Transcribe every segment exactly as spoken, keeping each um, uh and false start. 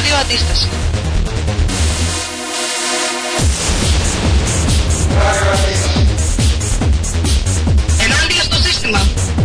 Ράδιο Αντίσταση. Ενάντια στο σύστημα.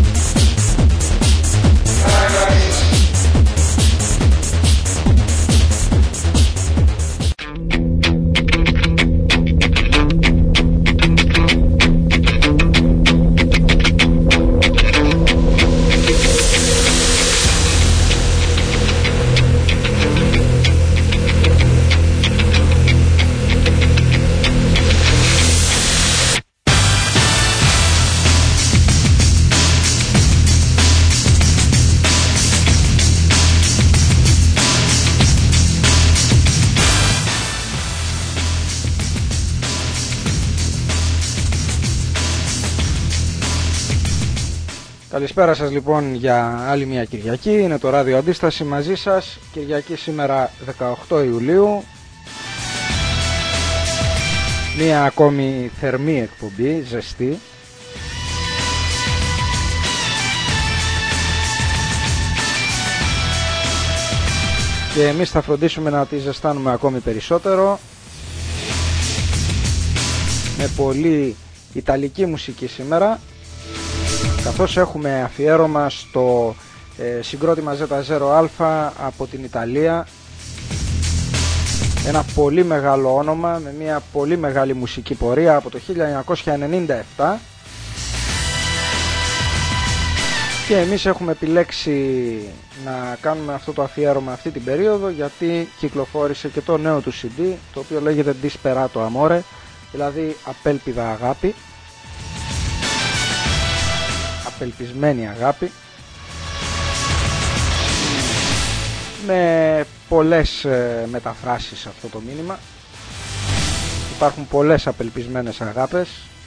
Καλησπέρα σας λοιπόν για άλλη μια Κυριακή. Είναι το Ράδιο Αντίσταση μαζί σας. Κυριακή σήμερα δεκαοκτώ Ιουλίου. Μια ακόμη θερμή εκπομπή, ζεστή. Και εμείς θα φροντίσουμε να τη ζεστάνουμε ακόμη περισσότερο, με πολύ ιταλική μουσική σήμερα, καθώς έχουμε αφιέρωμα στο ε, συγκρότημα ζέτα ζέρο α από την Ιταλία. Ένα πολύ μεγάλο όνομα με μια πολύ μεγάλη μουσική πορεία από το χίλια εννιακόσια ενενήντα επτά. Και εμείς έχουμε επιλέξει να κάνουμε αυτό το αφιέρωμα αυτή την περίοδο, γιατί κυκλοφόρησε και το νέο του σι ντι, το οποίο λέγεται Disperato Amore, δηλαδή απέλπιδα αγάπη, απελπισμένη αγάπη, με πολλές ε, μεταφράσεις σε αυτό το μήνυμα. Υπάρχουν πολλές απελπισμένες αγάπες.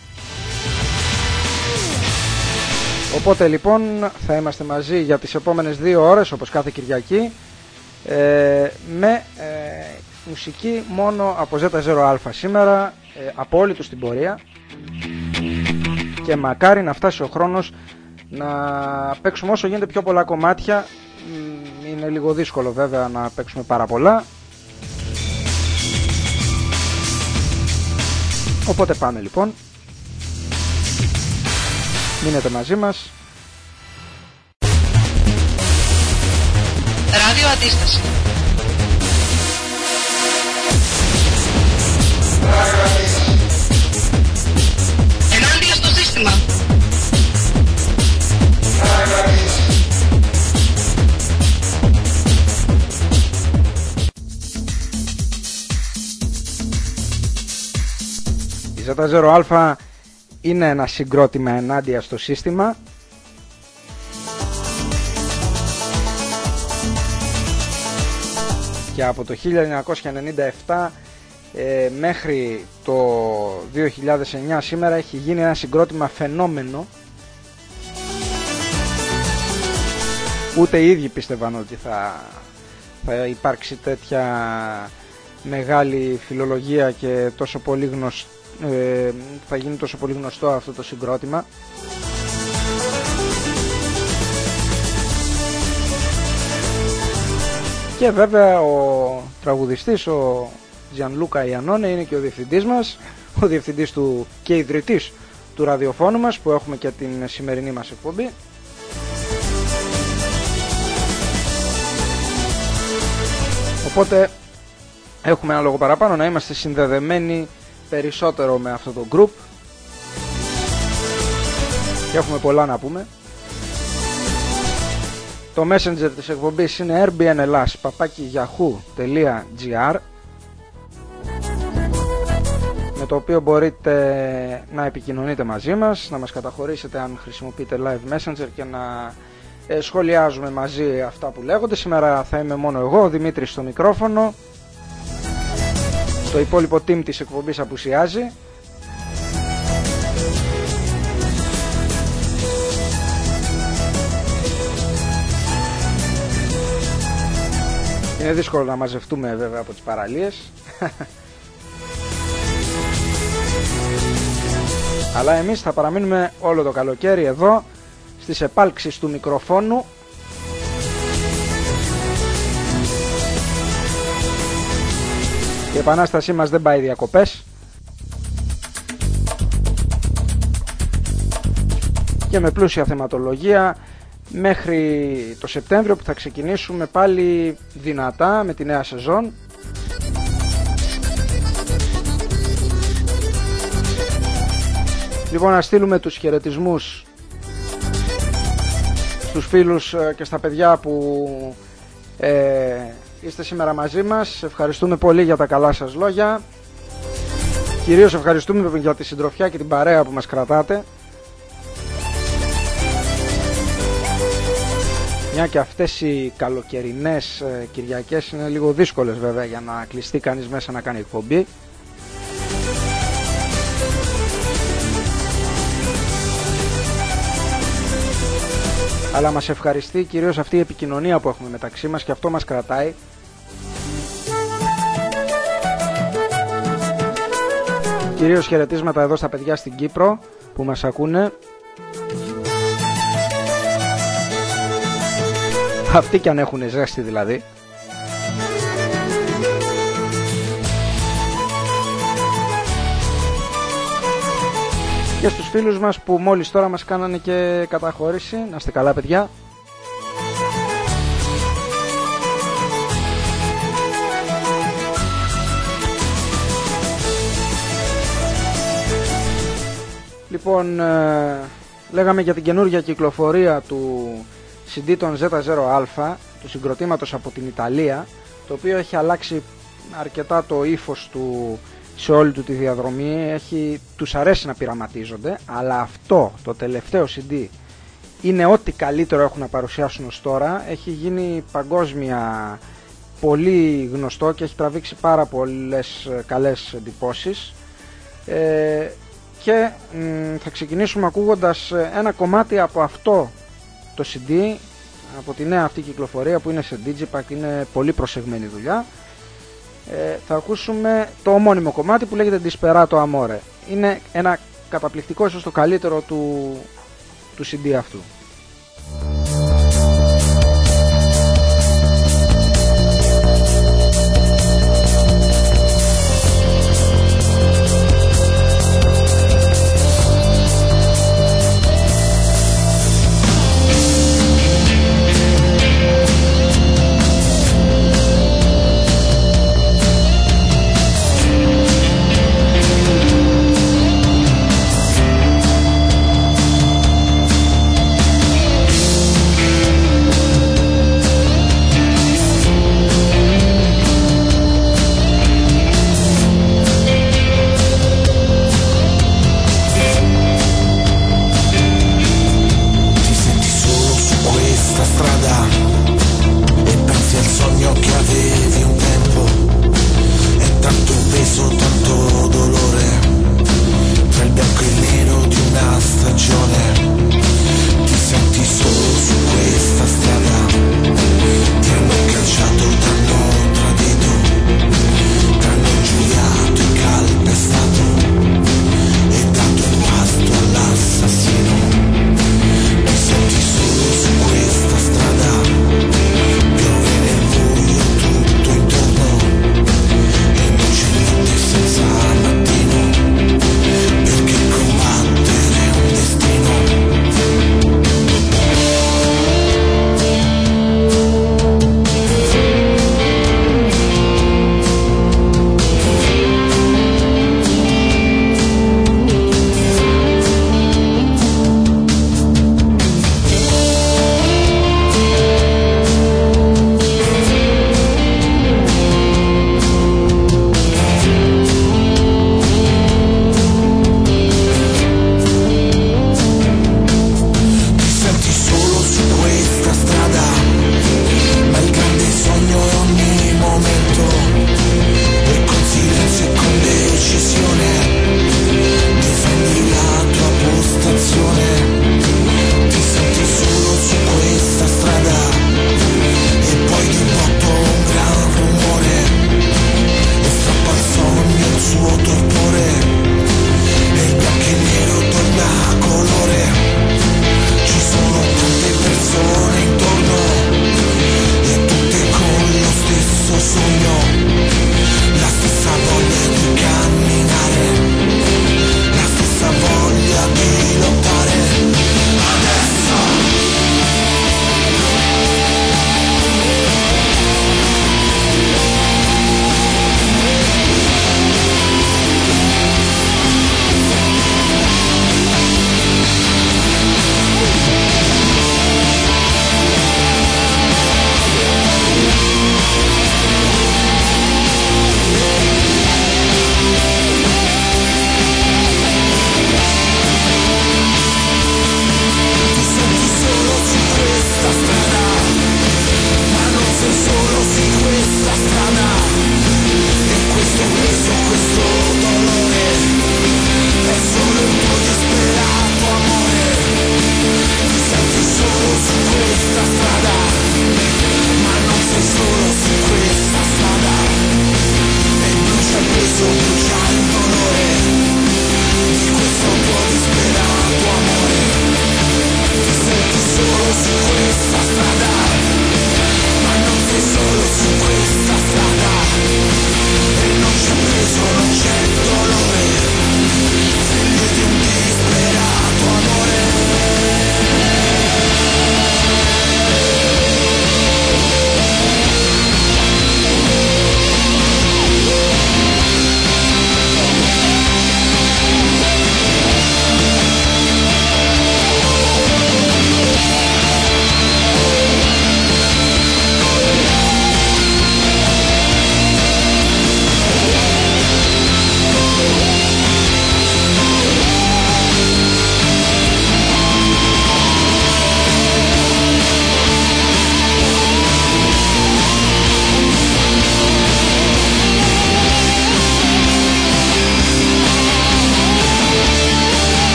Οπότε λοιπόν θα είμαστε μαζί για τις επόμενες δύο ώρες, όπως κάθε Κυριακή, ε, με ε, μουσική μόνο από ζέτα ζέρο α σήμερα, ε, από όλη τους την πορεία. Και μακάρι να φτάσει ο χρόνος να παίξουμε όσο γίνεται πιο πολλά κομμάτια. Είναι λίγο δύσκολο βέβαια να παίξουμε πάρα πολλά. Οπότε πάμε λοιπόν. Μείνετε μαζί μας. Ράδιο Αντίσταση. Ενάντια στο σύστημα. Η ζέτα ζέρο α είναι ένα συγκρότημα ενάντια στο σύστημα. Και από το χίλια εννιακόσια ενενήντα επτά ε, μέχρι το δύο χιλιάδες εννιά σήμερα έχει γίνει ένα συγκρότημα φαινόμενο. Ούτε οι ίδιοι πίστευαν ότι θα, θα υπάρξει τέτοια μεγάλη φιλολογία και τόσο πολύ γνωστό, ε, θα γίνει τόσο πολύ γνωστό αυτό το συγκρότημα. Και βέβαια ο τραγουδιστής, ο Gianluca Iannone, είναι και ο διευθυντής μας, ο διευθυντής του και ιδρυτής του ραδιοφώνου μας, που έχουμε και την σημερινή μας εκπομπή. Οπότε έχουμε ένα λόγο παραπάνω να είμαστε συνδεδεμένοι περισσότερο με αυτό το group και έχουμε πολλά να πούμε. Το messenger της εκπομπής είναι airbnlas παπάκι yahoo τελεία gr, με το οποίο μπορείτε να επικοινωνείτε μαζί μας, να μας καταχωρήσετε αν χρησιμοποιείτε live messenger και να ε, σχολιάζουμε μαζί αυτά που λέγονται. Σήμερα θα είμαι μόνο εγώ, ο Δημήτρης στο μικρόφωνο. Το υπόλοιπο team της εκπομπής απουσιάζει. Είναι δύσκολο να μαζευτούμε βέβαια από τις παραλίες. Αλλά εμείς θα παραμείνουμε όλο το καλοκαίρι εδώ στις επάλξεις του μικροφόνου Η επανάστασή μας δεν πάει διακοπές. Και με πλούσια θεματολογία μέχρι το Σεπτέμβριο που θα ξεκινήσουμε πάλι δυνατά με τη νέα σεζόν. Λοιπόν, να στείλουμε τους χαιρετισμούς στους φίλους και στα παιδιά που ε, είστε σήμερα μαζί μας. Ευχαριστούμε πολύ για τα καλά σας λόγια. Κυρίως ευχαριστούμε για τη συντροφιά και την παρέα που μας κρατάτε. Μια και αυτές οι καλοκαιρινές Κυριακές είναι λίγο δύσκολες βέβαια για να κλειστεί κανείς μέσα να κάνει εκπομπή. Αλλά μας ευχαριστεί κυρίως αυτή η επικοινωνία που έχουμε μεταξύ μας και αυτό μας κρατάει. Κυρίως χαιρετίσματα εδώ στα παιδιά στην Κύπρο που μας ακούνε. Αυτοί κι αν έχουν ζέστη δηλαδή. Και στους φίλους μας που μόλις τώρα μας κάνανε και καταχώρηση. Να είστε καλά παιδιά. Λοιπόν, ε, λέγαμε για την καινούργια κυκλοφορία του σι ντι των ζέτα ζέρο α, του συγκροτήματος από την Ιταλία, το οποίο έχει αλλάξει αρκετά το ύφος του σε όλη του τη διαδρομή. Έχει, τους αρέσει να πειραματίζονται, αλλά αυτό το τελευταίο σι ντι είναι ό,τι καλύτερο έχουν να παρουσιάσουν ως τώρα. Έχει γίνει παγκόσμια πολύ γνωστό και έχει τραβήξει πάρα πολλές καλές εντυπώσεις. Ε, και μ, θα ξεκινήσουμε ακούγοντας ένα κομμάτι από αυτό το σι ντι, από τη νέα αυτή κυκλοφορία που είναι σε Digipack, είναι πολύ προσεγμένη δουλειά. Ε, θα ακούσουμε το ομώνυμο κομμάτι που λέγεται Disperato Amore. Είναι ένα καταπληκτικό, ίσως το καλύτερο του, του σι ντι αυτού.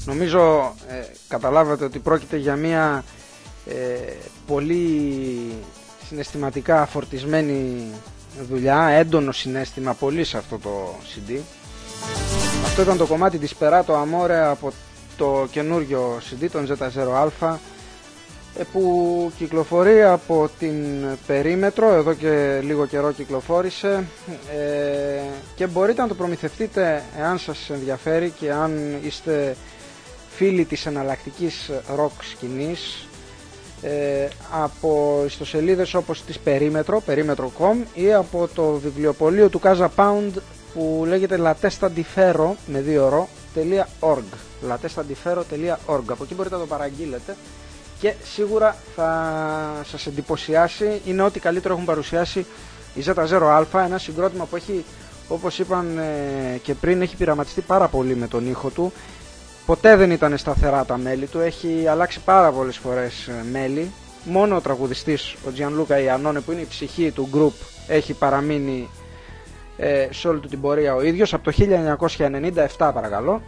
Νομίζω ε, καταλάβατε ότι πρόκειται για μια ε, πολύ συναισθηματικά φορτισμένη δουλειά, έντονο συναίσθημα πολύ σε αυτό το σι ντι. Αυτό ήταν το κομμάτι της Sperato Amore από το καινούριο σι ντι, τον ζέτα ζέρο α, που κυκλοφορεί από την Περίμετρο, εδώ και λίγο καιρό κυκλοφόρησε, ε, και μπορείτε να το προμηθευτείτε εάν σας ενδιαφέρει και αν είστε φίλοι της εναλλακτικής rock σκηνής, ε, από ιστοσελίδες όπως της Περίμετρο, περίμετρο τελεία κομ, ή από το βιβλιοπωλείο του Casa Pound που λέγεται latestadifero με δύο ρο τελεία org, latestadifero τελεία org. Από εκεί μπορείτε να το παραγγείλετε και σίγουρα θα σας εντυπωσιάσει. Είναι ό,τι καλύτερο έχουν παρουσιάσει η ζέτα ζέρο α, ένα συγκρότημα που έχει, όπως είπαν και πριν, έχει πειραματιστεί πάρα πολύ με τον ήχο του. Ποτέ δεν ήταν σταθερά τα μέλη του, έχει αλλάξει πάρα πολλές φορές μέλη. Μόνο ο τραγουδιστής, ο Gianluca Iannone, που είναι η ψυχή του group, έχει παραμείνει ε, σε όλη του την πορεία ο ίδιος, από το χίλια εννιακόσια ενενήντα επτά παρακαλώ.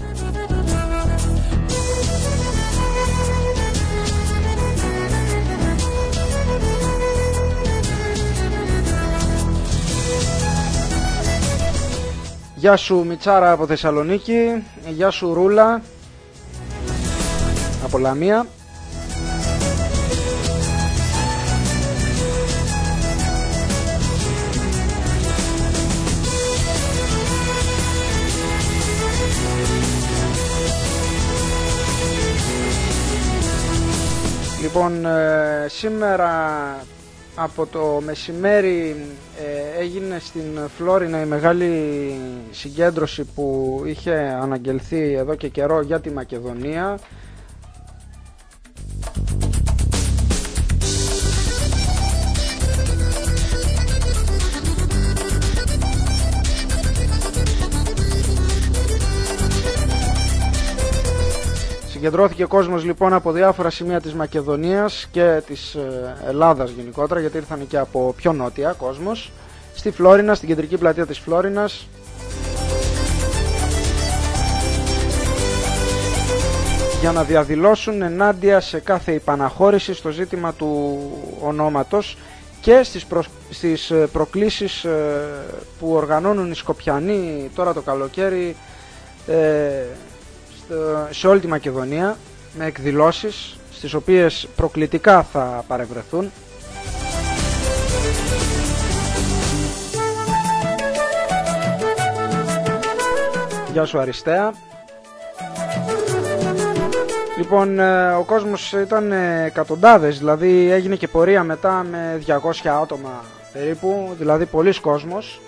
Γεια σου Μιτσάρα από Θεσσαλονίκη, γεια σου Ρούλα από Λαμία. Λοιπόν, ε, σήμερα από το μεσημέρι ε, έγινε στην Φλόρινα η μεγάλη συγκέντρωση που είχε αναγγελθεί εδώ και καιρό για τη Μακεδονία. Συγκεντρώθηκε κόσμος λοιπόν από διάφορα σημεία της Μακεδονίας και της Ελλάδας γενικότερα, γιατί ήρθαν και από πιο νότια κόσμος, στη Φλόρινα, στην κεντρική πλατεία της Φλόρινας, για να διαδηλώσουν ενάντια σε κάθε υπαναχώρηση στο ζήτημα του ονόματος και στις, προ... στις προκλήσεις που οργανώνουν οι Σκοπιανοί τώρα το καλοκαίρι ε... σε όλη τη Μακεδονία, με εκδηλώσεις στις οποίες προκλητικά θα παρευρεθούν. Γεια σου Αριστέα. Λοιπόν, ο κόσμος ήταν εκατοντάδες, δηλαδή έγινε και πορεία μετά με διακόσια άτομα περίπου, δηλαδή πολλής κόσμος.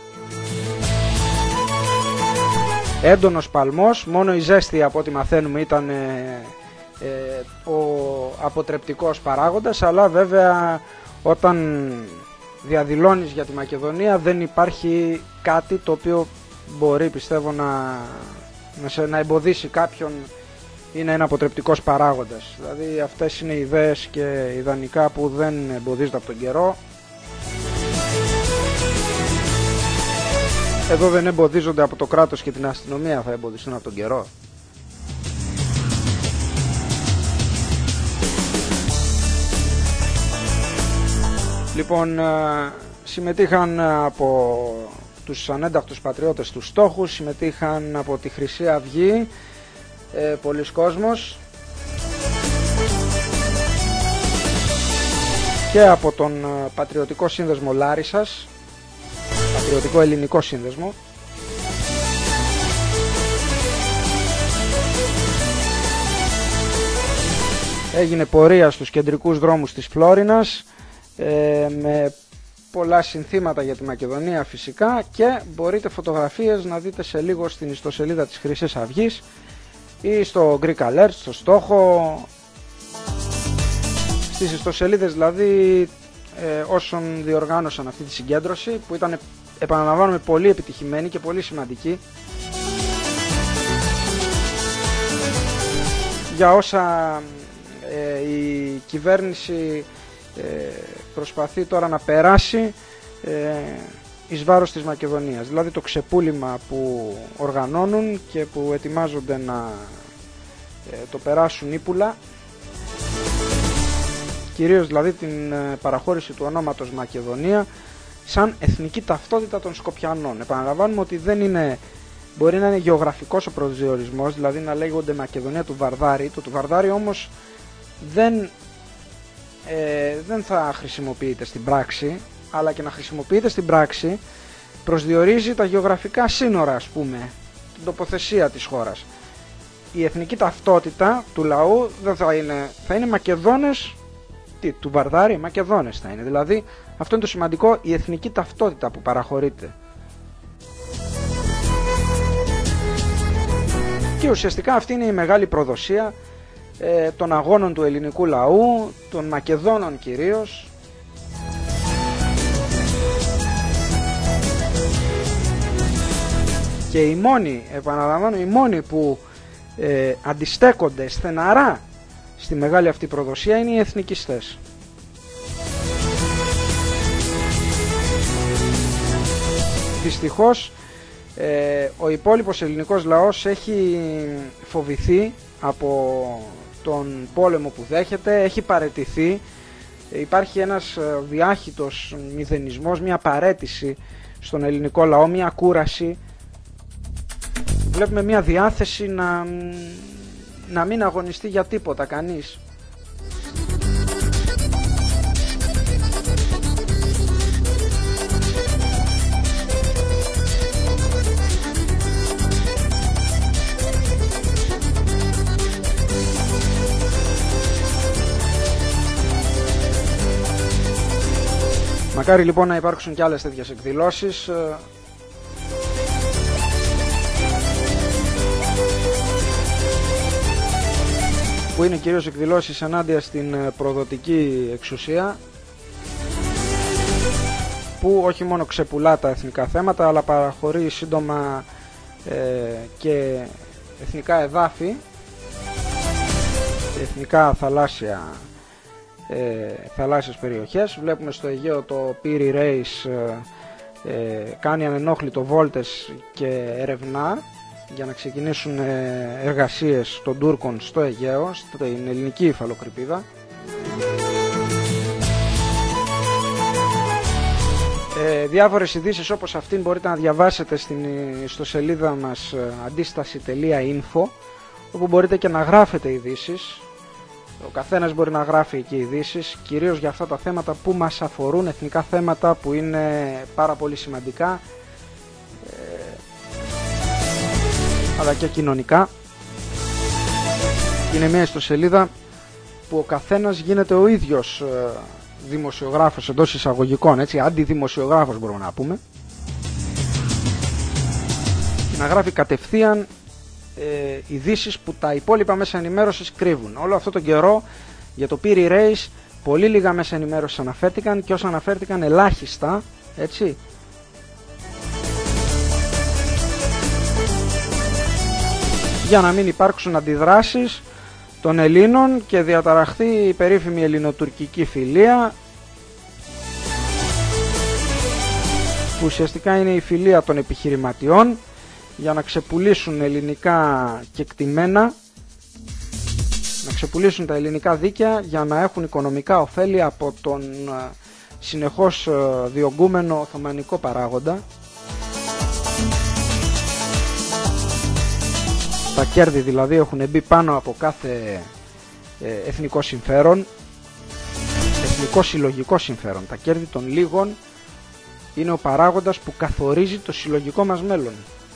Έντονος παλμός, μόνο η ζέστη από ό,τι μαθαίνουμε ήταν ε, ε, ο αποτρεπτικός παράγοντας, αλλά βέβαια όταν διαδηλώνεις για τη Μακεδονία δεν υπάρχει κάτι το οποίο μπορεί, πιστεύω, να, να, σε, να εμποδίσει κάποιον, είναι ένα αποτρεπτικός παράγοντας. Δηλαδή αυτές είναι ιδέες και ιδανικά που δεν εμποδίζονται από τον καιρό. Εδώ δεν εμποδίζονται από το κράτος και την αστυνομία, θα εμποδιστούν από τον καιρό. Λοιπόν, συμμετείχαν από τους ανένταχτους πατριώτες τους στόχους, συμμετείχαν από τη Χρυσή Αυγή, ε, πολλοί κόσμος, και από τον Πατριωτικό Σύνδεσμο Λάρισσας, Πατριωτικό Ελληνικό Σύνδεσμο. Έγινε πορεία στους κεντρικούς δρόμους της Φλόρινας, ε, με πολλά συνθήματα για τη Μακεδονία φυσικά, και μπορείτε φωτογραφίες να δείτε σε λίγο στην ιστοσελίδα της Χρυσής Αυγής ή στο Greek Alert, στο Στόχο, στις ιστοσελίδες δηλαδή ε, όσων διοργάνωσαν αυτή τη συγκέντρωση, που ήταν, επαναλαμβάνουμε, πολύ επιτυχημένη και πολύ σημαντική για όσα ε, η κυβέρνηση ε, προσπαθεί τώρα να περάσει ε, εις βάρος της Μακεδονίας. Δηλαδή το ξεπούλημα που οργανώνουν και που ετοιμάζονται να ε, το περάσουν ύπουλα, κυρίως δηλαδή την ε, παραχώρηση του ονόματος Μακεδονία σαν εθνική ταυτότητα των Σκοπιανών. Επαναλαμβάνουμε ότι δεν είναι, μπορεί να είναι γεωγραφικός ο προσδιορισμός, δηλαδή να λέγονται Μακεδονία του Βαρδάρη, το του Βαρδάρη όμως δεν, ε, δεν θα χρησιμοποιείται στην πράξη, αλλά και να χρησιμοποιείται στην πράξη προσδιορίζει τα γεωγραφικά σύνορα, ας πούμε, την τοποθεσία της χώρας. Η εθνική ταυτότητα του λαού δεν θα είναι, θα είναι Μακεδόνες, τι, του Βαρδάρη, Μακεδόνες θα είναι. Δηλαδή αυτό είναι το σημαντικό, η εθνική ταυτότητα που παραχωρείται. Και ουσιαστικά αυτή είναι η μεγάλη προδοσία ε, των αγώνων του ελληνικού λαού, των Μακεδόνων κυρίως. Και οι μόνοι, επαναλαμβάνω, οι μόνοι που ε, αντιστέκονται στεναρά στη μεγάλη αυτή προδοσία είναι οι εθνικιστές. Δυστυχώς ε, ο υπόλοιπος ελληνικός λαός έχει φοβηθεί από τον πόλεμο που δέχεται, έχει παραιτηθεί, υπάρχει ένας διάχυτος μηδενισμός, μια παραίτηση στον ελληνικό λαό, μια κούραση. Βλέπουμε μια διάθεση να, να μην αγωνιστεί για τίποτα κανείς. Μακάρι λοιπόν να υπάρξουν και άλλες τέτοιες εκδηλώσεις. Που είναι κυρίως εκδηλώσεις ενάντια στην προδοτική εξουσία, που όχι μόνο ξεπουλά τα εθνικά θέματα, αλλά παραχωρεί σύντομα ε, και εθνικά εδάφη, εθνικά θαλάσσια, ε, θαλάσσιες περιοχές. Βλέπουμε στο Αιγαίο το Piri Reis ε, ε, κάνει ανενόχλητο βόλτες και ερευνά για να ξεκινήσουν εργασίες των Τούρκων στο Αιγαίο, στην ελληνική υφαλοκρηπίδα. Ε, διάφορες ειδήσεις όπως αυτήν μπορείτε να διαβάσετε στην ιστοσελίδα μας αντίσταση τελεία info, όπου μπορείτε και να γράφετε ειδήσεις. Ο καθένας μπορεί να γράφει εκεί ειδήσεις, κυρίως για αυτά τα θέματα που μας αφορούν, εθνικά θέματα που είναι πάρα πολύ σημαντικά, αλλά και κοινωνικά. Είναι μια ιστοσελίδα που ο καθένας γίνεται ο ίδιος δημοσιογράφος εντός εισαγωγικών, έτσι, αντιδημοσιογράφος μπορούμε να πούμε, και να γράφει κατευθείαν ε, ειδήσεις που τα υπόλοιπα μέσα ενημέρωσης κρύβουν. Όλο αυτό τον καιρό για το Piri Reis πολύ λίγα μέσα ενημέρωσης αναφέρθηκαν, και όσα αναφέρθηκαν ελάχιστα, έτσι, για να μην υπάρξουν αντιδράσεις των Ελλήνων και διαταραχθεί η περίφημη ελληνοτουρκική φιλία, που ουσιαστικά είναι η φιλία των επιχειρηματιών για να ξεπουλήσουν ελληνικά κεκτημένα, να ξεπουλήσουν τα ελληνικά δίκαια για να έχουν οικονομικά ωφέλη από τον συνεχώς διωγγούμενο οθωμανικό παράγοντα. Τα κέρδη δηλαδή έχουν μπει πάνω από κάθε ε, εθνικό συμφέρον, εθνικό συλλογικό συμφέρον. Τα κέρδη των λίγων είναι ο παράγοντας που καθορίζει το συλλογικό μας μέλλον.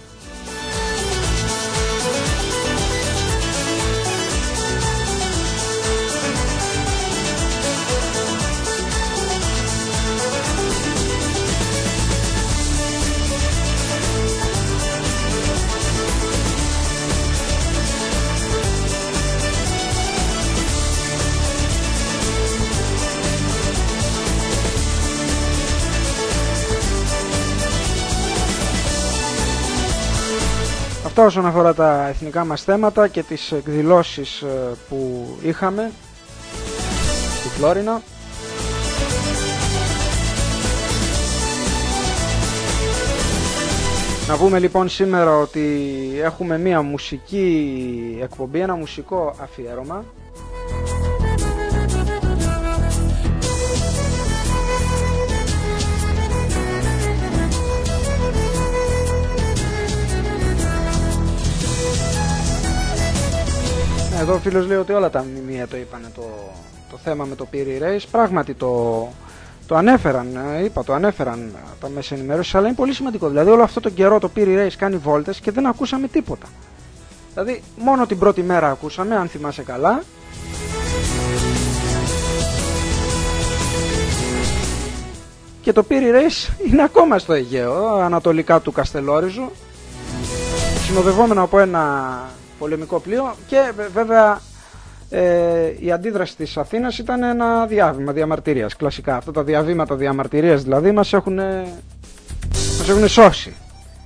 Αυτά όσον αφορά τα εθνικά μας θέματα και τις εκδηλώσεις που είχαμε στη Φλόρινα. Να πούμε λοιπόν σήμερα ότι έχουμε μία μουσική εκπομπή, ένα μουσικό αφιέρωμα. Εδώ ο φίλος λέει ότι όλα τα μνημεία το είπανε το, το θέμα με το Piri Reis. Πράγματι το, το ανέφεραν, είπα, το ανέφεραν τα μέσα ενημέρωσης, αλλά είναι πολύ σημαντικό. Δηλαδή όλο αυτό τον καιρό το Piri Reis κάνει βόλτες και δεν ακούσαμε τίποτα. Δηλαδή μόνο την πρώτη μέρα ακούσαμε, αν θυμάσαι καλά. Και το Piri Reis είναι ακόμα στο Αιγαίο, ανατολικά του Καστελόριζου, συνοδευόμενο από ένα πολεμικό πλοίο, και βέβαια ε, η αντίδραση της Αθήνας ήταν ένα διάβημα διαμαρτυρίας. Κλασικά αυτά τα διαβήματα διαμαρτυρίας δηλαδή μας έχουν, μας έχουν σώσει.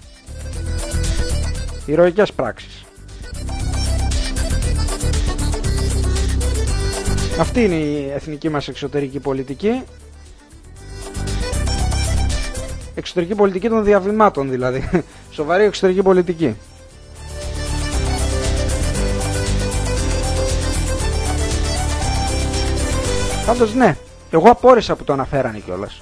Ηρωικές πράξεις. Αυτή είναι η εθνική μας εξωτερική πολιτική. Εξωτερική πολιτική των διαβημάτων δηλαδή. Σοβαρή εξωτερική πολιτική. Πάντως ναι, εγώ απόρρισα που το αναφέρανε κιόλας.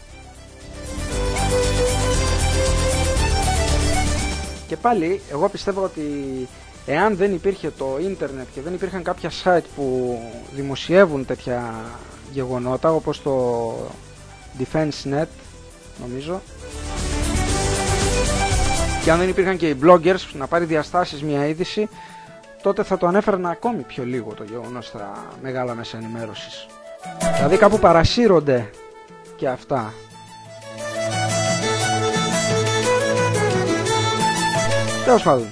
Και πάλι εγώ πιστεύω ότι εάν δεν υπήρχε το ίντερνετ και δεν υπήρχαν κάποια site που δημοσιεύουν τέτοια γεγονότα, όπως το Defense Net νομίζω, και αν δεν υπήρχαν και οι bloggers να πάρει διαστάσεις μια είδηση, τότε θα το ανέφεραν ακόμη πιο λίγο το γεγονός στα μεγάλα μέσα ενημέρωσης. Δηλαδή κάπου παρασύρονται και αυτά. Τέλος πάντων.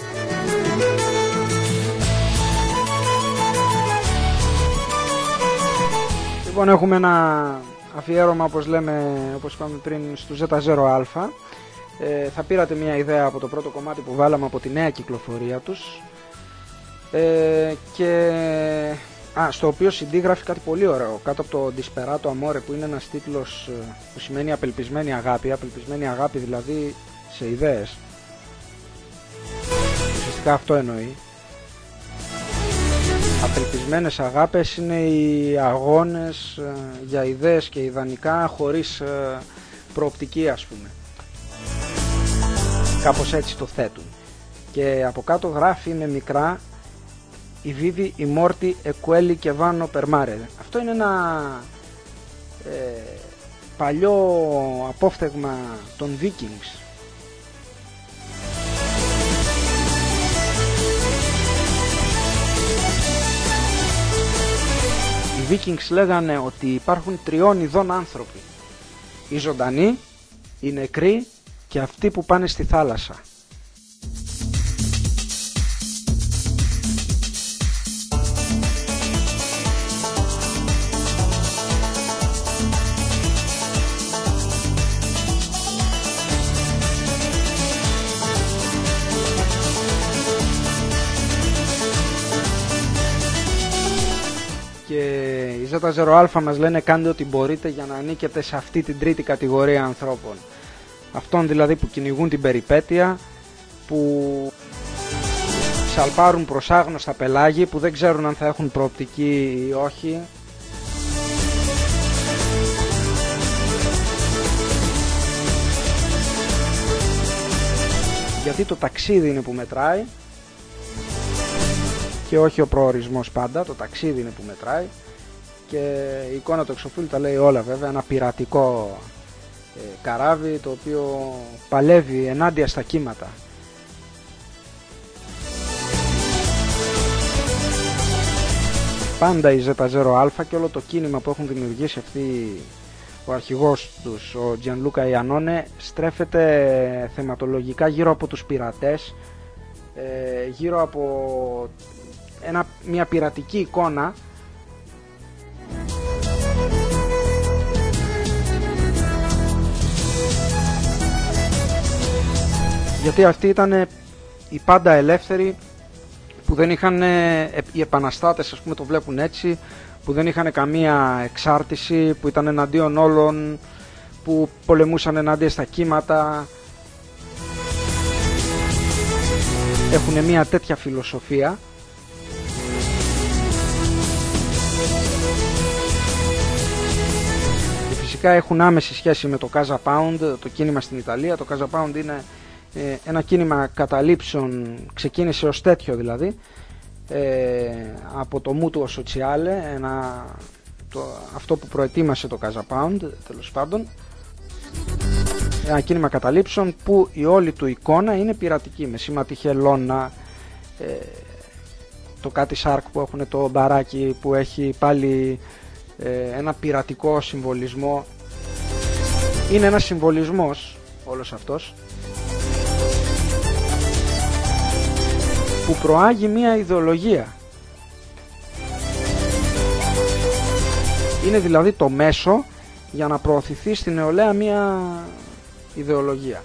Λοιπόν, έχουμε ένα αφιέρωμα, όπως λέμε, όπως είπαμε πριν, στο ζέτα ζέρο α. Ε, θα πήρατε μια ιδέα από το πρώτο κομμάτι που βάλαμε από τη νέα κυκλοφορία τους. Ε, και... Α, στο οποίο συντήγραφει κάτι πολύ ωραίο κάτω από το Disperato Amore, που είναι ένας τίτλος που σημαίνει απελπισμένη αγάπη. Απελπισμένη αγάπη δηλαδή σε ιδέες. Ουσιαστικά αυτό εννοεί. Απελπισμένες αγάπες είναι οι αγώνες για ιδέες και ιδανικά χωρίς προοπτική, ας πούμε. Κάπως έτσι το θέτουν. Και από κάτω γράφει με μικρά «Η Vivi, η Morti, e quelli che vanno per mare». Αυτό είναι ένα ε, παλιό απόφθεγμα των Vikings. Οι Vikings λέγανε ότι υπάρχουν τριών ειδών άνθρωποι: οι ζωντανοί, οι νεκροί και αυτοί που πάνε στη θάλασσα. Και οι ζέτα ζέρο α μας λένε κάντε ό,τι μπορείτε για να ανήκετε σε αυτή την τρίτη κατηγορία ανθρώπων. Αυτών δηλαδή που κυνηγούν την περιπέτεια, που σαλπάρουν προς άγνωστα πελάγη, που δεν ξέρουν αν θα έχουν προοπτική ή όχι. Γιατί το ταξίδι είναι που μετράει και όχι ο προορισμός πάντα, το ταξίδι είναι που μετράει. Και η εικόνα του εξωφύλου τα λέει όλα βέβαια, ένα πειρατικό ε, καράβι το οποίο παλεύει ενάντια στα κύματα. Πάντα η ζέτα ζέρο α και όλο το κίνημα που έχουν δημιουργήσει αυτοί, ο αρχηγός τους, ο Gianluca Iannone, στρέφεται θεματολογικά γύρω από τους πειρατές, ε, γύρω από ένα, μια πειρατική εικόνα γιατί αυτοί ήταν οι πάντα ελεύθεροι, που δεν είχαν, οι επαναστάτες ας πούμε το βλέπουν έτσι, που δεν είχαν καμία εξάρτηση, που ήταν εναντίον όλων, που πολεμούσαν ενάντια στα κύματα. έχουν μια τέτοια φιλοσοφία. Και φυσικά έχουν άμεση σχέση με το Casa Pound, το κίνημα στην Ιταλία. Το Casa Pound είναι ε, ένα κίνημα καταλήψεων, ξεκίνησε ως τέτοιο δηλαδή, ε, από το Mutuo Sociale, ένα, το, αυτό που προετοίμασε το Casa Pound, τέλος πάντων. Ένα κίνημα καταλήψεων που η όλη του εικόνα είναι πειρατική, με σήμα τη χελώνα, ε, το κάτι σάρκ που έχουν, το μπαράκι που έχει πάλι ε, ένα πειρατικό συμβολισμό. Είναι ένας συμβολισμός όλος αυτός που προάγει μια ιδεολογία. Είναι δηλαδή το μέσο για να προωθηθεί στην νεολαία μια ιδεολογία.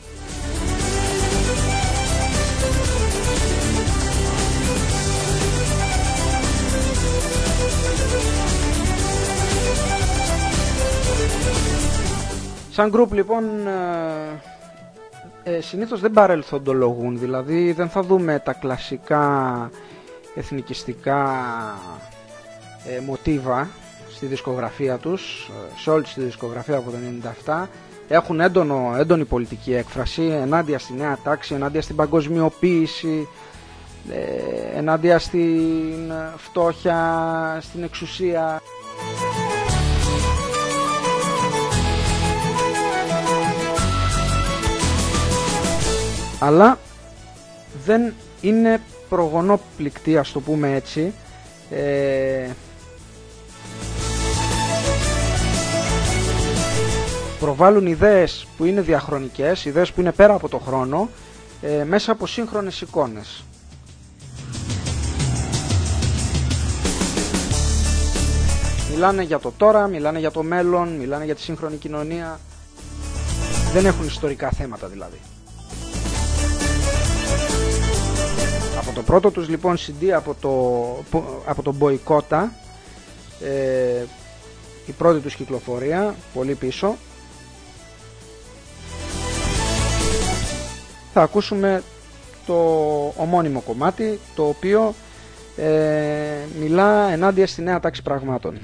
Σαν γκρουπ λοιπόν ε, ε, συνήθως δεν παρελθοντολογούν, δηλαδή δεν θα δούμε τα κλασικά εθνικιστικά ε, μοτίβα στη δισκογραφία τους, σε όλη τη δισκογραφία από το ενενήντα επτά. Έχουν έντονο, έντονη πολιτική έκφραση ενάντια στη νέα τάξη, ενάντια στην παγκοσμιοποίηση, ε, ενάντια στην φτώχεια, στην εξουσία. Αλλά δεν είναι προγονόπληκτοι, ας το πούμε έτσι, ε, προβάλλουν ιδέες που είναι διαχρονικές, ιδέες που είναι πέρα από το χρόνο, ε, μέσα από σύγχρονες εικόνες. Μιλάνε για το τώρα, μιλάνε για το μέλλον, μιλάνε για τη σύγχρονη κοινωνία. Δεν έχουν ιστορικά θέματα δηλαδή. Από το πρώτο τους λοιπόν σι ντι, από το, από το Boycott, ε, η πρώτη τους κυκλοφορία, πολύ πίσω, θα ακούσουμε το ομώνυμο κομμάτι, το οποίο ε, μιλά ενάντια στη νέα τάξη πραγμάτων.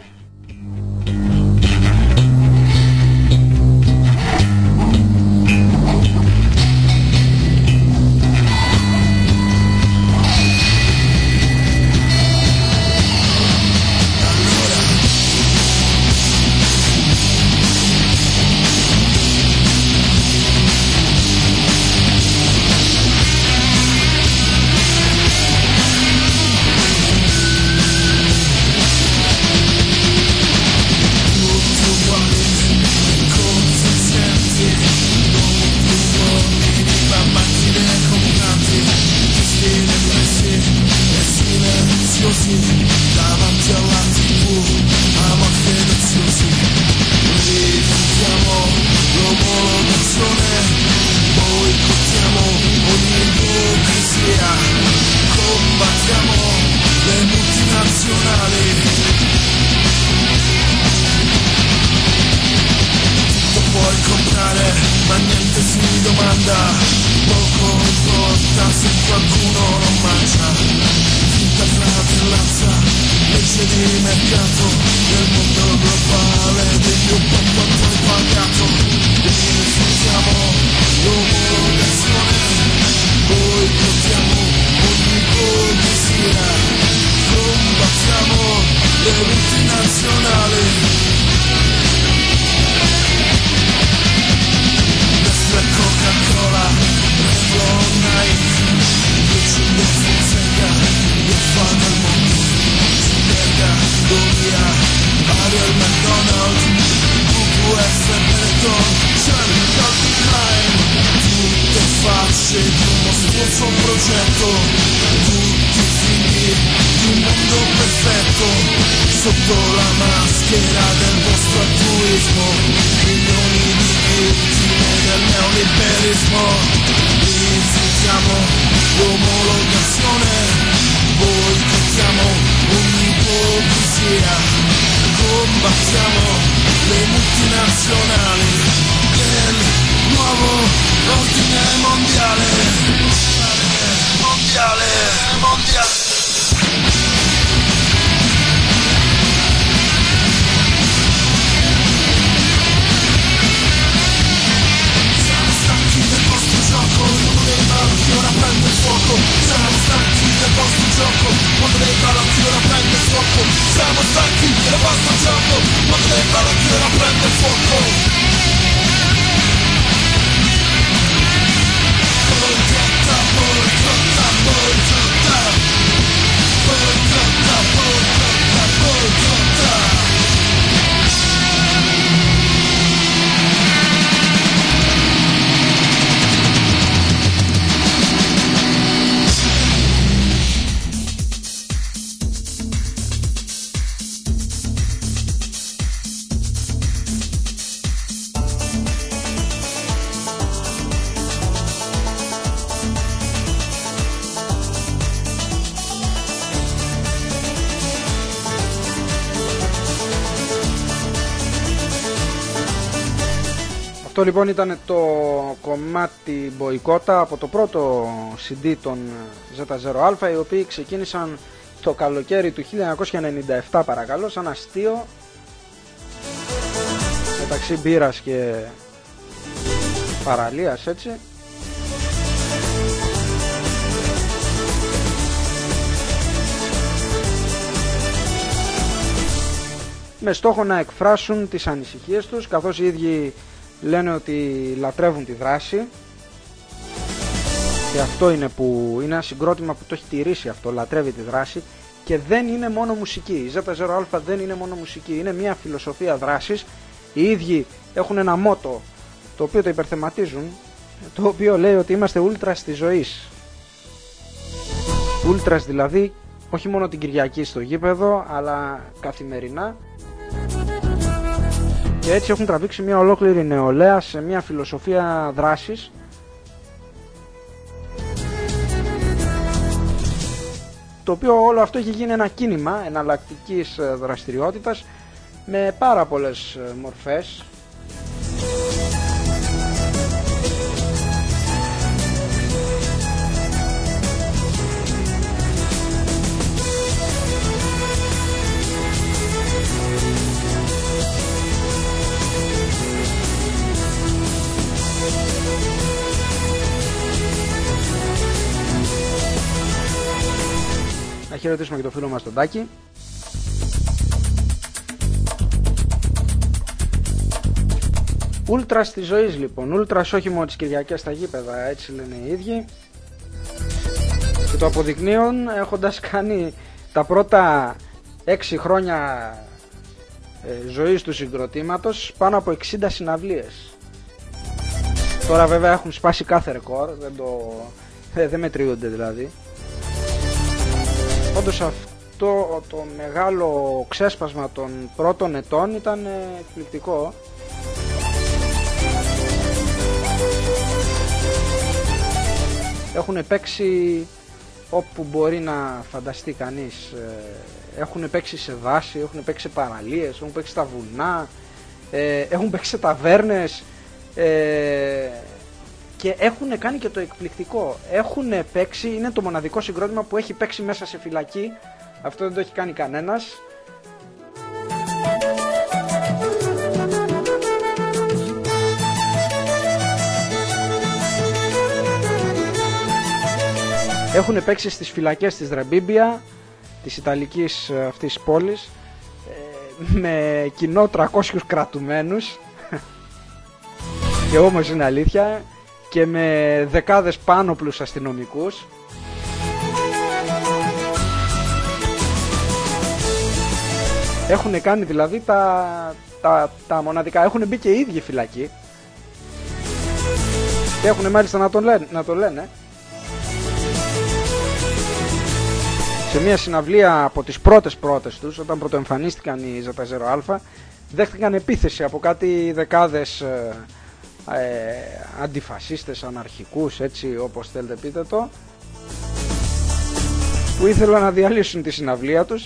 Ordine mondiale. mondiale, mondiale. Ora prende fuoco, siamo stanchi del vostro gioco, mondo dei balocchi ora prende fuoco, siamo stanchi del vostro gioco, mondo dei balocchi ora prende fuoco. Boicotta, boicotta, boicotta, boicotta, boicotta, boicotta. Αυτό λοιπόν ήταν το κομμάτι Μποϊκότα από το πρώτο σι ντι των ζέτα ζέρο α, οι οποίοι ξεκίνησαν το καλοκαίρι του χίλια εννιακόσια ενενήντα επτά, παρακαλώ, σαν αστείο μεταξύ μπύρας και παραλίας, έτσι. Με στόχο να εκφράσουν τις ανησυχίες τους, καθώς οι ίδιοι λένε ότι λατρεύουν τη δράση, και αυτό είναι που είναι ένα συγκρότημα που το έχει τηρήσει αυτό, λατρεύει τη δράση, και δεν είναι μόνο μουσική. Η ζέτα ζέρο α δεν είναι μόνο μουσική, είναι μια φιλοσοφία δράσης. Οι ίδιοι έχουν ένα μότο το οποίο το υπερθεματίζουν, το οποίο λέει ότι είμαστε ούλτρας της ζωής. Ούλτρας δηλαδή όχι μόνο την Κυριακή στο γήπεδο, αλλά καθημερινά. Και έτσι έχουν τραβήξει μια ολόκληρη νεολαία σε μια φιλοσοφία δράσης, το οποίο όλο αυτό έχει γίνει ένα κίνημα εναλλακτικής δραστηριότητας με πάρα πολλές μορφές. Να χαιρετήσουμε και το φίλο μας τον Τάκη. Ούλτρας της ζωής λοιπόν, ούλτρας όχι μόνο τις Κυριακές στα γήπεδα, έτσι λένε οι ίδιοι. Και το αποδεικνύουν έχοντας κάνει τα πρώτα έξι χρόνια ε, ζωής του συγκροτήματος πάνω από εξήντα συναυλίες. Τώρα βέβαια έχουν σπάσει κάθε ρεκόρ, δεν, το, ε, δεν μετριούνται δηλαδή. Όντως αυτό το μεγάλο ξέσπασμα των πρώτων ετών ήταν εκπληκτικό. Έχουν παίξει όπου μπορεί να φανταστεί κανείς. Έχουν παίξει σε δάση, έχουν παίξει σε παραλίες, έχουν παίξει στα βουνά, έχουν παίξει σε ταβέρνες, και έχουν κάνει και το εκπληκτικό. Έχουν παίξει, είναι το μοναδικό συγκρότημα που έχει παίξει μέσα σε φυλακή. Αυτό δεν το έχει κάνει κανένας. Έχουν παίξει στις φυλακές της Ρεμπίμπια, της Ιταλικής αυτής πόλης, με κοινό τριακόσιους κρατουμένους. Και όμως είναι αλήθεια. Και με δεκάδες πάνωπλους αστυνομικούς. Έχουν κάνει δηλαδή τα, τα, τα μοναδικά. Έχουν μπει και οι ίδιοι φυλακοί. Και έχουν μάλιστα να το λένε, να το λένε. Σε μια συναυλία από τις πρώτες πρώτες τους, όταν πρωτοεμφανίστηκαν οι ζέτα ζέρο α, δέχτηκαν επίθεση από κάτι δεκάδες ε, ε, αντιφασίστες, αναρχικούς, έτσι όπως θέλετε πείτε το, που ήθελαν να διαλύσουν τη συναυλία τους,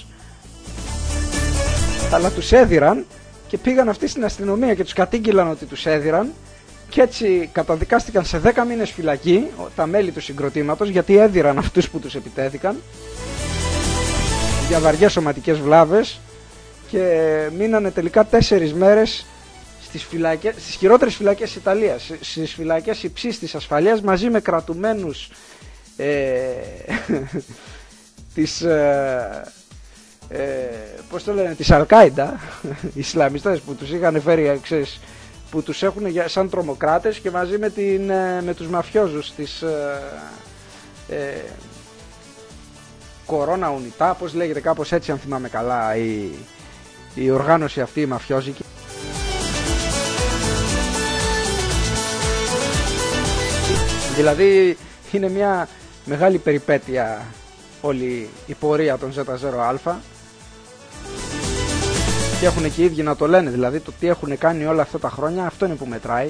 αλλά τους έδιραν και πήγαν αυτοί στην αστυνομία και τους κατήγγυλαν ότι τους έδιραν Και έτσι καταδικάστηκαν σε δέκα μήνες φυλακή τα μέλη του συγκροτήματος, γιατί έδιραν αυτούς που τους επιτέθηκαν για βαριές σωματικές βλάβες, και μείνανε τελικά τέσσερις μέρες στις, φυλακές, στις χειρότερες φυλακές της Ιταλίας, στις φυλακές υψής της ασφαλείας, μαζί με κρατουμένους ε, της, ε, ε, πώς το λένε, της Αλ-Κάιντα, Ισλαμιστές που τους είχαν φέρει, ξέρεις, που τους έχουν σαν τρομοκράτες, και μαζί με, την, με τους μαφιόζους της ε, ε, Κορώνα Ουνιτά, πώς λέγεται, κάπως έτσι αν θυμάμαι καλά, η, η οργάνωση αυτή η μαφιόζικη. Δηλαδή είναι μια μεγάλη περιπέτεια όλη η πορεία των ζέτα ζέρο α, και έχουν και οι ίδιοι να το λένε, δηλαδή το τι έχουν κάνει όλα αυτά τα χρόνια, αυτό είναι που μετράει.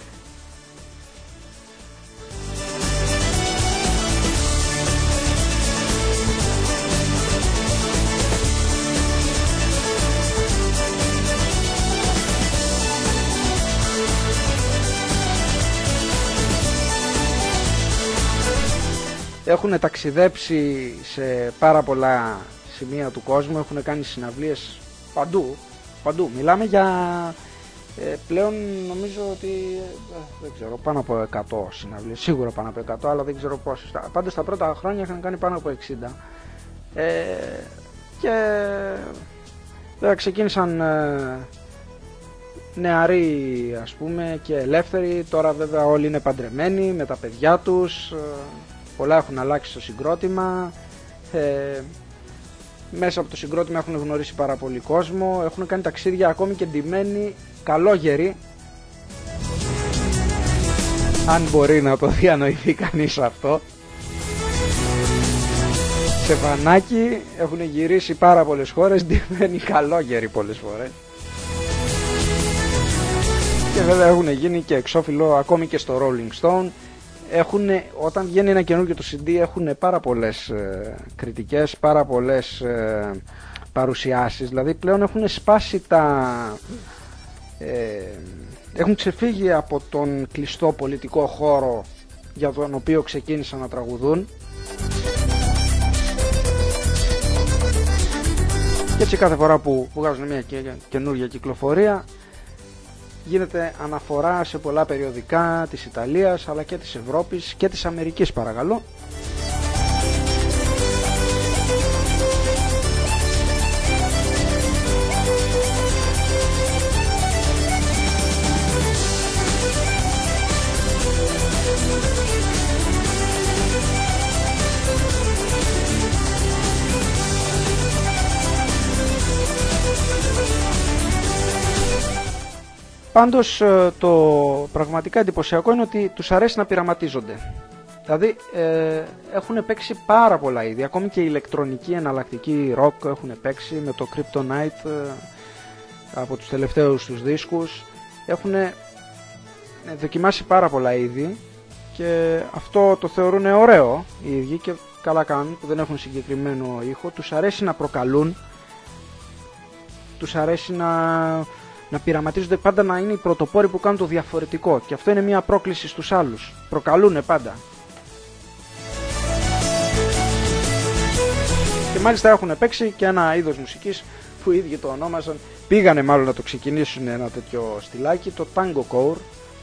Έχουν ταξιδέψει σε πάρα πολλά σημεία του κόσμου, έχουν κάνει συναυλίες παντού, παντού. Μιλάμε για ε, πλέον νομίζω ότι ε, δεν ξέρω, πάνω από εκατό συναυλίες, σίγουρα πάνω από εκατό, αλλά δεν ξέρω πόσες. Πάντως τα πρώτα χρόνια είχαν κάνει πάνω από εξήντα. Ε, και βέβαια ξεκίνησαν ε, νεαροί, ας πούμε, και ελεύθεροι. Τώρα βέβαια όλοι είναι παντρεμένοι με τα παιδιά τους. Ε, πολλά έχουν αλλάξει στο συγκρότημα. Ε, μέσα από το συγκρότημα έχουν γνωρίσει πάρα πολύ κόσμο. Έχουν κάνει ταξίδια ακόμη και ντυμένοι καλόγεροι, αν μπορεί να το διανοηθεί κανείς αυτό. Σε βανάκι έχουν γυρίσει πάρα πολλές χώρες ντυμένοι καλόγεροι πολλές φορές. Και βέβαια έχουν γίνει και εξώφυλλο ακόμη και στο Rolling Stone. Έχουν, όταν βγαίνει ένα καινούργιο το σι ντι, έχουν πάρα πολλές ε, κριτικές, πάρα πολλές ε, παρουσιάσεις. Δηλαδή πλέον έχουν σπάσει τα... Ε, έχουν ξεφύγει από τον κλειστό πολιτικό χώρο για τον οποίο ξεκίνησαν να τραγουδούν. Και έτσι κάθε φορά που βγάζουν μια καινούργια κυκλοφορία γίνεται αναφορά σε πολλά περιοδικά της Ιταλίας, αλλά και της Ευρώπης και της Αμερικής, παρακαλώ. Πάντως το πραγματικά εντυπωσιακό είναι ότι τους αρέσει να πειραματίζονται. Δηλαδή ε, έχουν παίξει πάρα πολλά είδη, ακόμη και η ηλεκτρονική εναλλακτική rock έχουν παίξει με το Kryptonite ε, από τους τελευταίους τους δίσκους. Έχουν ε, δοκιμάσει πάρα πολλά είδη και αυτό το θεωρούν ωραίο οι ίδιοι, και καλά κάνουν που δεν έχουν συγκεκριμένο ήχο. Τους αρέσει να προκαλούν, τους αρέσει να... να πειραματίζονται πάντα, να είναι οι πρωτοπόροι που κάνουν το διαφορετικό, και αυτό είναι μια πρόκληση στους άλλους. Προκαλούνε πάντα. Και μάλιστα έχουν παίξει και ένα είδος μουσικής που οι ίδιοι το ονόμασαν, πήγανε μάλλον να το ξεκινήσουν ένα τέτοιο στυλάκι, το Tango Core,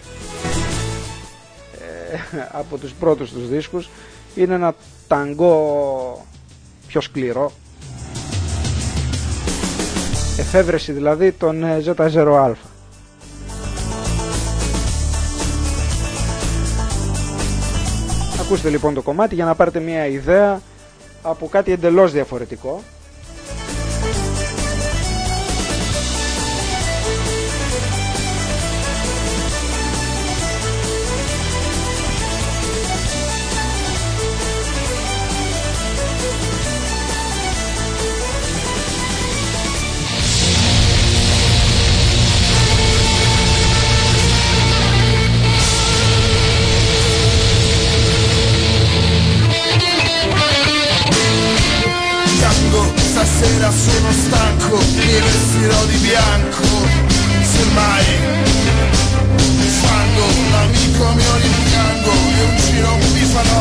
ε, από τους πρώτους τους δίσκους. Είναι ένα ταγκό πιο σκληρό, εφεύρεση δηλαδή των ζέτα ζέρο α. Ακούστε λοιπόν το κομμάτι για να πάρετε μια ιδέα από κάτι εντελώς διαφορετικό. Stasera sono stanco, mi vestirò di bianco, semmai fango l'amico mio rimpiango e un giro mi farò.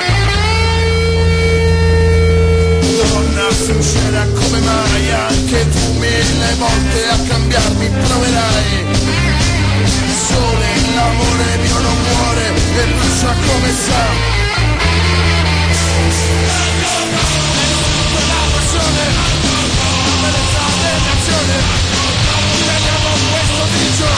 Donna sincera come mai, anche tu mille volte a cambiarmi proverai. Il sole, l'amore mio non muore e brucia come sa. La passione, la bellezza dell'azione, diventiamo questo grigio.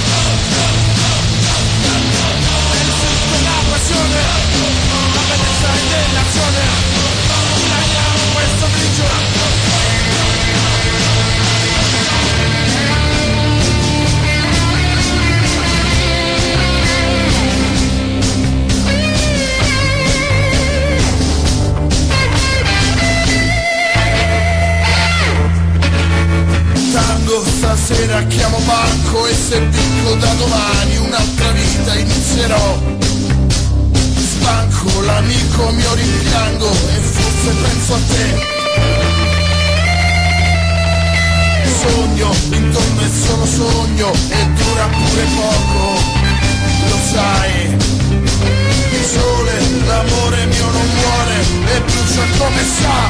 La passione, la bellezza dell'azione, diventiamo questo grigio. Tango stasera chiamo Marco e se vinco da domani un'altra vita inizierò. Sbanco l'amico mio rimpiango e forse penso a te. Sogno, intorno è solo sogno e dura pure poco, lo sai. Il sole, l'amore mio non muore e brucia come sa.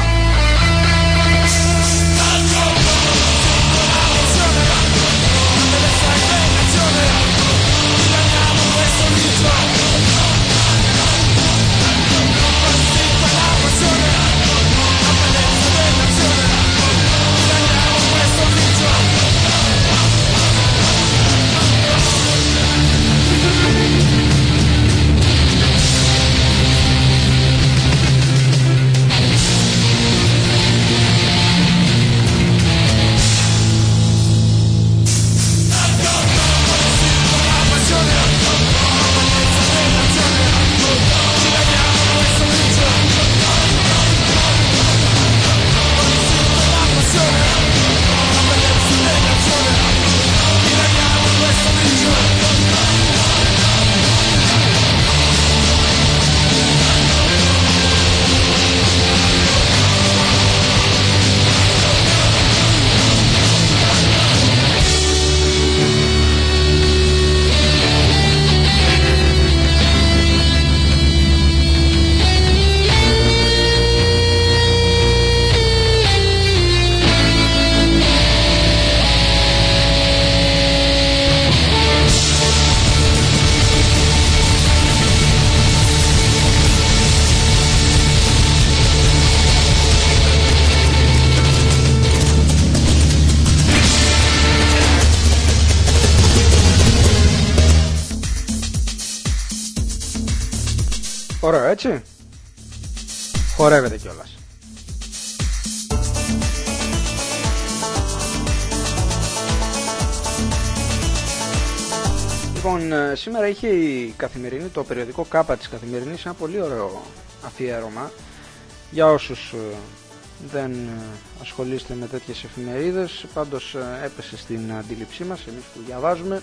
Ωραίο, έτσι. Χορεύεται κιόλας. Λοιπόν, σήμερα είχε η Καθημερινή, το περιοδικό Κάπα της Καθημερινής, ένα πολύ ωραίο αφιέρωμα για όσους δεν ασχολείστε με τέτοιες εφημερίδες. Πάντως έπεσε στην αντίληψή μας, εμείς που διαβάζουμε.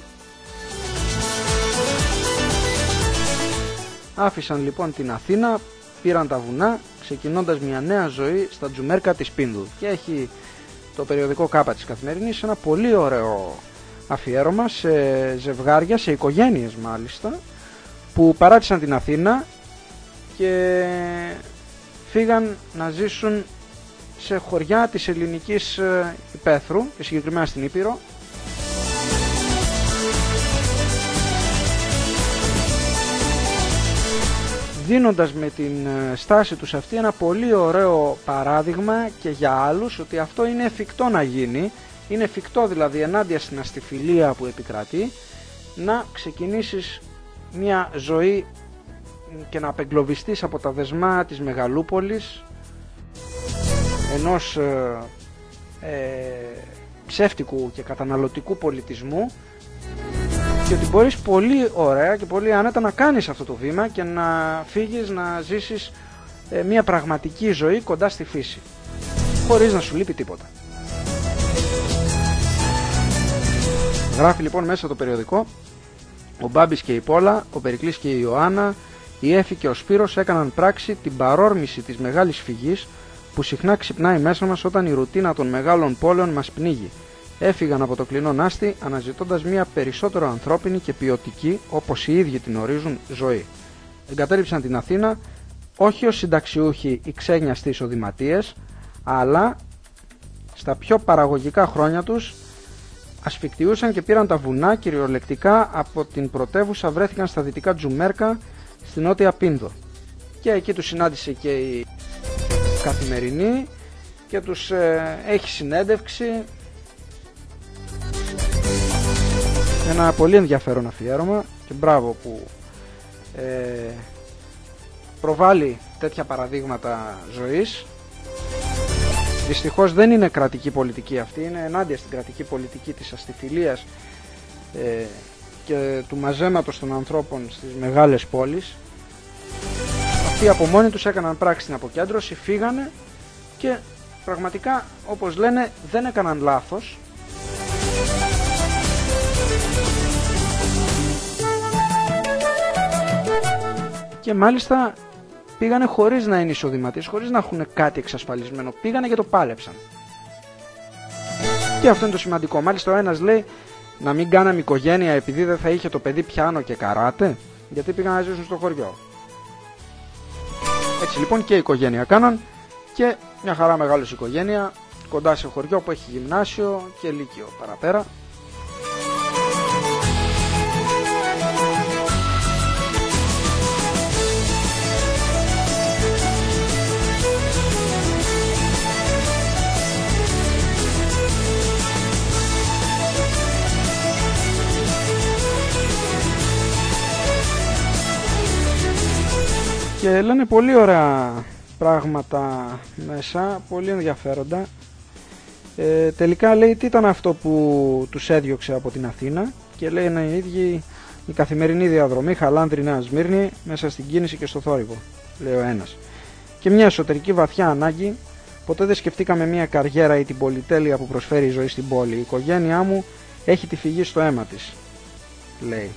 Άφησαν λοιπόν την Αθήνα, πήραν τα βουνά, ξεκινώντας μια νέα ζωή στα τζουμέρκα της Πίνδου. Και έχει το περιοδικό Κάπα της Καθημερινής ένα πολύ ωραίο αφιέρωμα σε ζευγάρια, σε οικογένειες μάλιστα, που παράτησαν την Αθήνα και φύγαν να ζήσουν σε χωριά της ελληνικής υπαίθρου και συγκεκριμένα στην Ήπειρο. Δίνοντας με την στάση τους αυτή ένα πολύ ωραίο παράδειγμα και για άλλους ότι αυτό είναι εφικτό να γίνει. Είναι εφικτό δηλαδή ενάντια στην αστιφιλία που επικρατεί να ξεκινήσεις μια ζωή και να απεγκλωβιστείς από τα δεσμά της μεγαλούπολης, ενός ε, ε, ψεύτικου και καταναλωτικού πολιτισμού, και ότι μπορείς πολύ ωραία και πολύ άνετα να κάνεις αυτό το βήμα και να φύγεις να ζήσεις ε, μια πραγματική ζωή κοντά στη φύση, χωρίς να σου λείπει τίποτα. Γράφει λοιπόν μέσα το περιοδικό: ο Μπάμπης και η Πόλα, ο Περικλής και η Ιωάννα, η Έφη και ο Σπύρος έκαναν πράξη την παρόρμηση της μεγάλης φυγής που συχνά ξυπνάει μέσα μας όταν η ρουτίνα των μεγάλων πόλεων μας πνίγει έφυγαν από το κλεινό Νάστη αναζητώντας μια περισσότερο ανθρώπινη και ποιοτική, όπως οι ίδιοι την ορίζουν, ζωή. Εγκατέλειψαν την Αθήνα όχι ως συνταξιούχοι ή ξένιαστοι εισοδηματίες, αλλά στα πιο παραγωγικά χρόνια τους ασφικτιούσαν και πήραν τα βουνά, κυριολεκτικά από την πρωτεύουσα βρέθηκαν στα δυτικά Τζουμέρκα, στη νότια Πίνδο. Και εκεί τους συνάντησε και η Καθημερινή και τους ε, έχει συνέντευξη. Ένα πολύ ενδιαφέρον αφιέρωμα και μπράβο που ε, προβάλλει τέτοια παραδείγματα ζωής. Δυστυχώς δεν είναι κρατική πολιτική αυτή, είναι ενάντια στην κρατική πολιτική της αστιφιλίας ε, και του μαζέματος των ανθρώπων στις μεγάλες πόλεις. Αυτοί από μόνοι τους έκαναν πράξη στην αποκέντρωση, φύγανε και πραγματικά, όπως λένε, δεν έκαναν λάθος. Και μάλιστα πήγανε χωρίς να είναι εισοδηματίες, χωρίς να έχουν κάτι εξασφαλισμένο. Πήγανε και το πάλεψαν. Και αυτό είναι το σημαντικό. Μάλιστα ο ένας λέει να μην κάναμε οικογένεια επειδή δεν θα είχε το παιδί πιάνο και καράτε, γιατί πήγαν να ζήσουν στο χωριό. Έτσι λοιπόν και η οικογένεια κάναν και μια χαρά μεγάλος οικογένεια κοντά σε χωριό που έχει γυμνάσιο και λύκειο παραπέρα. Και λένε πολύ ωραία πράγματα μέσα, πολύ ενδιαφέροντα. Ε, τελικά λέει τι ήταν αυτό που τους έδιωξε από την Αθήνα και λέει είναι οι ίδιοι η καθημερινή διαδρομή Χαλάνδρη Νέα Σμύρνη μέσα στην κίνηση και στο θόρυβο, λέει ο ένας. Και μια εσωτερική βαθιά ανάγκη, ποτέ δεν σκεφτήκαμε μια καριέρα ή την πολυτέλεια που προσφέρει η ζωή στην πόλη. Η οικογένειά μου έχει τη φυγή στο αίμα της, λέει.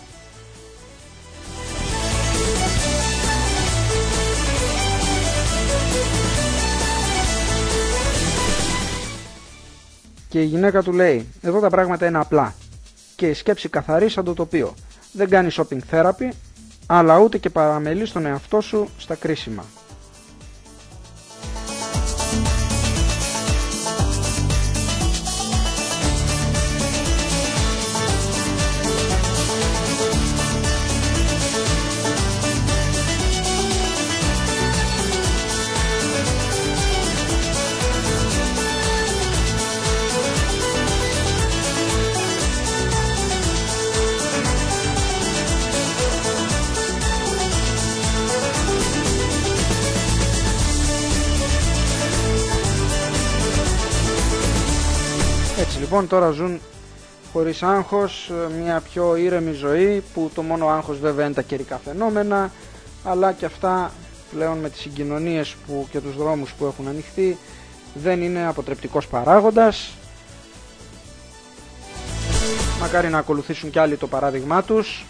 Και η γυναίκα του λέει, εδώ τα πράγματα είναι απλά και η σκέψη καθαρή σαν το τοπίο. Δεν κάνει shopping therapy, αλλά ούτε και παραμελείς τον εαυτό σου στα κρίσιμα. Λοιπόν, τώρα ζουν χωρίς άγχος, μια πιο ήρεμη ζωή που το μόνο άγχος βέβαια είναι τα καιρικά φαινόμενα, αλλά και αυτά πλέον με τις συγκοινωνίες που και τους δρόμους που έχουν ανοιχτεί δεν είναι αποτρεπτικός παράγοντας. Μακάρι να ακολουθήσουν κι άλλοι το παράδειγμά τους.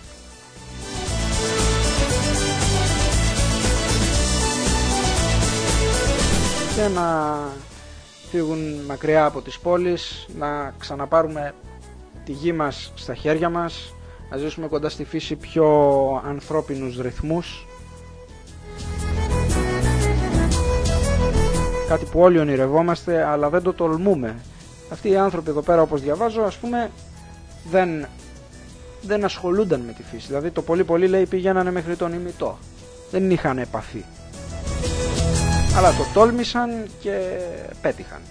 Και να φύγουν μακριά από τις πόλεις, να ξαναπάρουμε τη γη μας στα χέρια μας, να ζήσουμε κοντά στη φύση πιο ανθρώπινους ρυθμούς. Κάτι που όλοι ονειρευόμαστε αλλά δεν το τολμούμε. Αυτοί οι άνθρωποι εδώ πέρα, όπως διαβάζω, ας πούμε δεν, δεν ασχολούνταν με τη φύση. Δηλαδή το πολύ πολύ λέει πήγαινανε μέχρι τον ημιτό, δεν είχαν επαφή. Αλλά το τόλμησαν και πέτυχαν.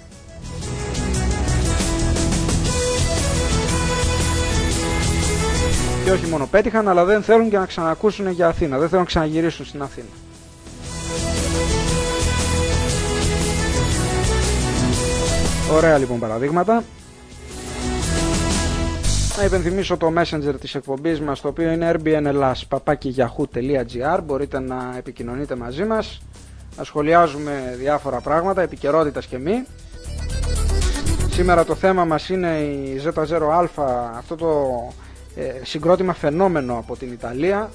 Και όχι μόνο πέτυχαν, αλλά δεν θέλουν και να ξανακούσουν για Αθήνα. Δεν θέλουν να ξαναγυρίσουν στην Αθήνα. Ωραία λοιπόν παραδείγματα. Να υπενθυμίσω το messenger της εκπομπής μας, το οποίο είναι airbnlas παπάκι yahoo τελεία gr. Μπορείτε να επικοινωνείτε μαζί μας. Να σχολιάζουμε διάφορα πράγματα, επικαιρότητας και μη. Σήμερα το θέμα μας είναι η ζέτα ζέρο α, αυτό το ε, συγκρότημα φαινόμενο από την Ιταλία.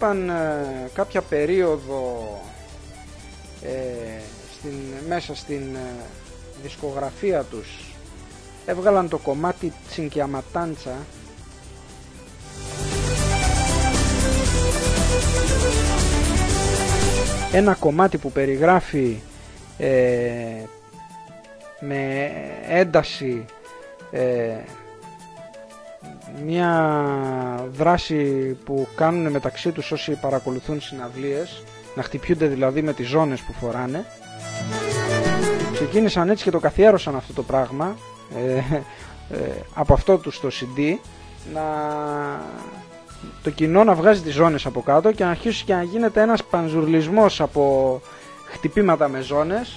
όταν ε, κάποια περίοδο ε, στην, μέσα στην ε, δισκογραφία τους έβγαλαν το κομμάτι Τσινκιαματάντσα, ένα κομμάτι που περιγράφει ε, με ένταση ε, μια δράση που κάνουν μεταξύ τους όσοι παρακολουθούν συναυλίες, να χτυπιούνται δηλαδή με τις ζώνες που φοράνε. Ξεκίνησαν έτσι και το καθιέρωσαν αυτό το πράγμα ε, ε, από αυτό τους το σι ντι, να, το κοινό να βγάζει τις ζώνες από κάτω και να αρχίσει και να γίνεται ένας πανζουρλισμός από χτυπήματα με ζώνες.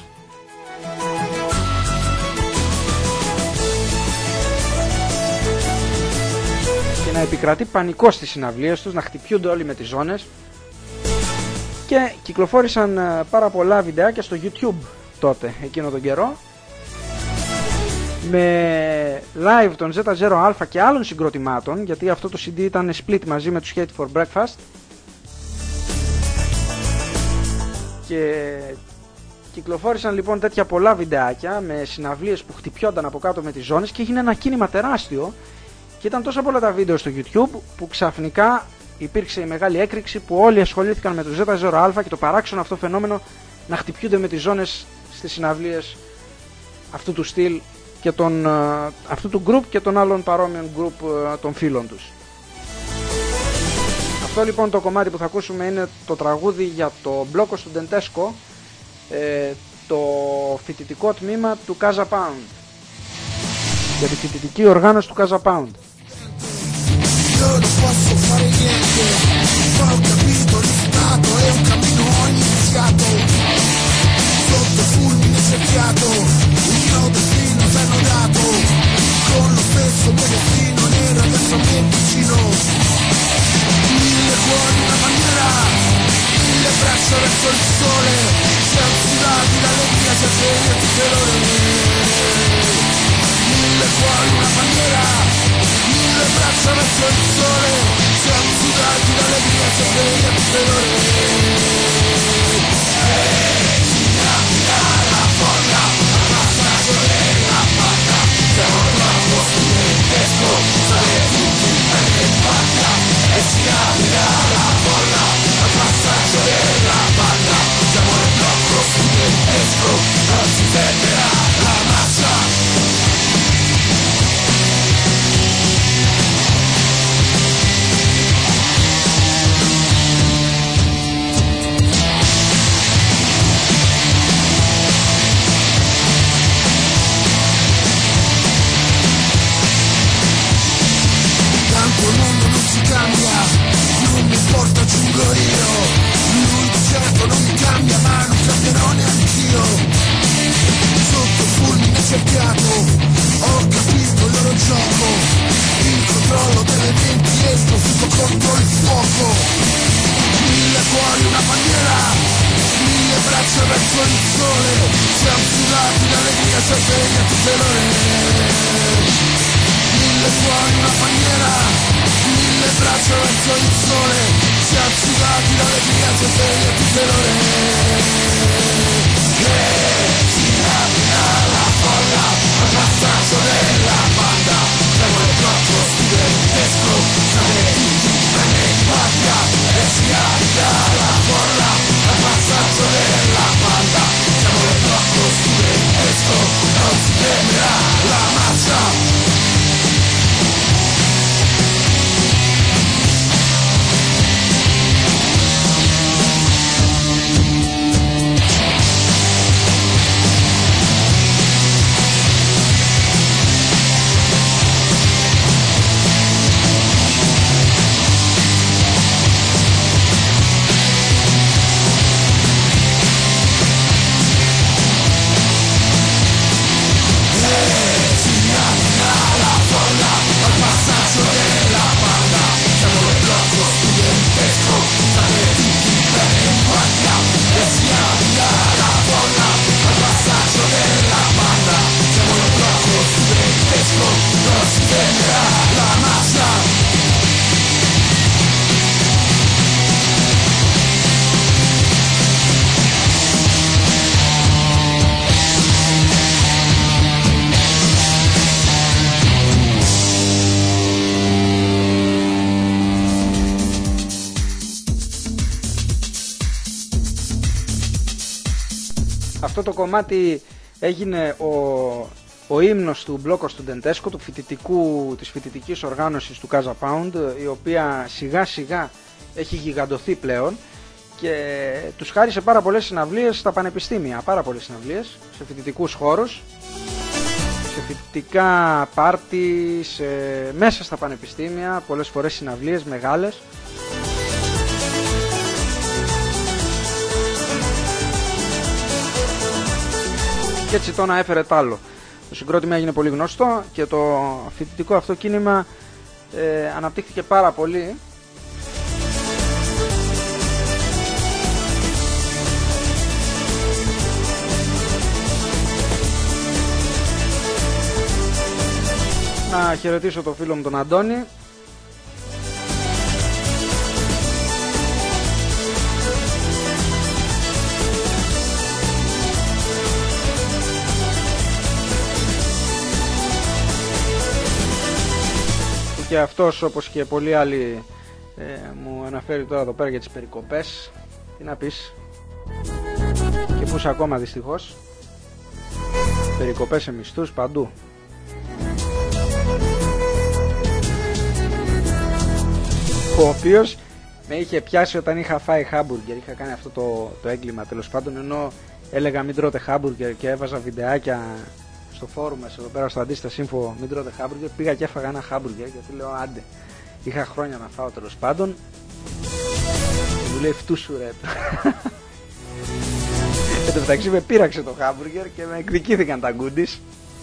Να επικρατεί πανικό στις συναυλίες τους, να χτυπιούνται όλοι με τις ζώνες. Και κυκλοφόρησαν πάρα πολλά βιντεάκια στο YouTube τότε, εκείνο τον καιρό, με live των ζέτα ζέρο α και άλλων συγκροτημάτων, γιατί αυτό το σι ντι ήταν split μαζί με τους Hate for Breakfast, και κυκλοφόρησαν λοιπόν τέτοια πολλά βιντεάκια με συναυλίες που χτυπιόνταν από κάτω με τις ζώνες και έγινε ένα κίνημα τεράστιο. Και ήταν τόσα πολλά τα βίντεο στο YouTube που ξαφνικά υπήρξε η μεγάλη έκρηξη που όλοι ασχολήθηκαν με το ζέτα ζέρο α και το παράξενο αυτό φαινόμενο να χτυπιούνται με τις ζώνες στις συναυλίες αυτού του στυλ και των, αυτού του group και των άλλων παρόμοιων group των φίλων τους. Αυτό λοιπόν το κομμάτι που θα ακούσουμε είναι το τραγούδι για το μπλόκο Στουντεντέσκο, ε, το φοιτητικό τμήμα του Casa Pound, για τη φοιτητική οργάνωση του Casa Pound. Io non posso fare niente, ma ho capito il risultato, è un cammino ho iniziato, sotto fulmine cerchiato, il mio destino si è annodato, con lo stesso mio destino nero adesso a me vicino, mille cuori una bandiera, mille braccia verso il sole, siamo sudati dall'allegria, si sveglia tutte le ore, mille cuori una bandiera, le braccia verso il sole, siamo sudati d'allegria, si sveglia tutte le ore. E si cambia la folla, la passaggio della banda, siamo troppo studentesco, stare tutti per le patria. E si cambia la folla, la passaggio della banda, siamo troppo studentesco, non si fermerà la massa. Il mondo non si cambia, non mi importa, giungo io, lui di certo non mi cambia, ma non cambierò neanch'io. Sotto fulmine cerchiato, ho capito il loro gioco, il controllo delle menti e il profitto contro il fuoco. Mille cuori una bandiera, mille braccia verso il sole, siamo sudati d'allegria, si sveglia tutte le ore. Mille cuori una bandiera, mille braccia verso il sole, siamo sudati d'allegria, si sveglia tutte le ore. E si cambia la folla, al passaggio della banda, siamo troppo studentesco, stare tutti bene in patria. E si cambia la folla, al passaggio della banda, siamo troppo studentesco, non si fermerà la massa. Αυτό το κομμάτι έγινε ο, ο ύμνος του Bloco Studentesco, του φοιτητικού, της φοιτητικής οργάνωσης του Casa Pound, η οποία σιγά σιγά έχει γιγαντωθεί πλέον και τους χάρισε πάρα πολλές συναυλίες στα πανεπιστήμια, πάρα πολλές συναυλίες σε φοιτητικούς χώρους, σε φοιτητικά πάρτι, σε, μέσα στα πανεπιστήμια, πολλές φορές συναυλίες μεγάλες. Και έτσι το ένα έφερε τ' άλλο. Το συγκρότημα έγινε πολύ γνωστό και το φοιτητικό αυτό κίνημα ε, αναπτύχθηκε πάρα πολύ. Να χαιρετήσω τον φίλο μου τον Αντώνη. Και αυτός, όπως και πολλοί άλλοι, ε, μου αναφέρει τώρα εδώ πέρα για τις περικοπές. Τι να πεις? Και πούς ακόμα δυστυχώς. Περικοπές σε μισθούς παντού. Ο οποίος με είχε πιάσει όταν είχα φάει χάμπουργκερ. Είχα κάνει αυτό το, το έγκλημα τέλος πάντων, ενώ έλεγα μην τρώτε χάμπουργκερ και έβαζα βιντεάκια στο φόρουμ μας εδώ πέρα στο Αντίσταση Info, μην τρώτε χάμπουργκερ. Πήγα και έφαγα ένα χάμπουργκερ γιατί λέω άντε, είχα χρόνια να φάω τέλος πάντων. Και μου λέει φτού σου ρε. Εν τω μεταξύ με πείραξε το χάμπουργκερ και με εκδικήθηκαν τα γκούντις.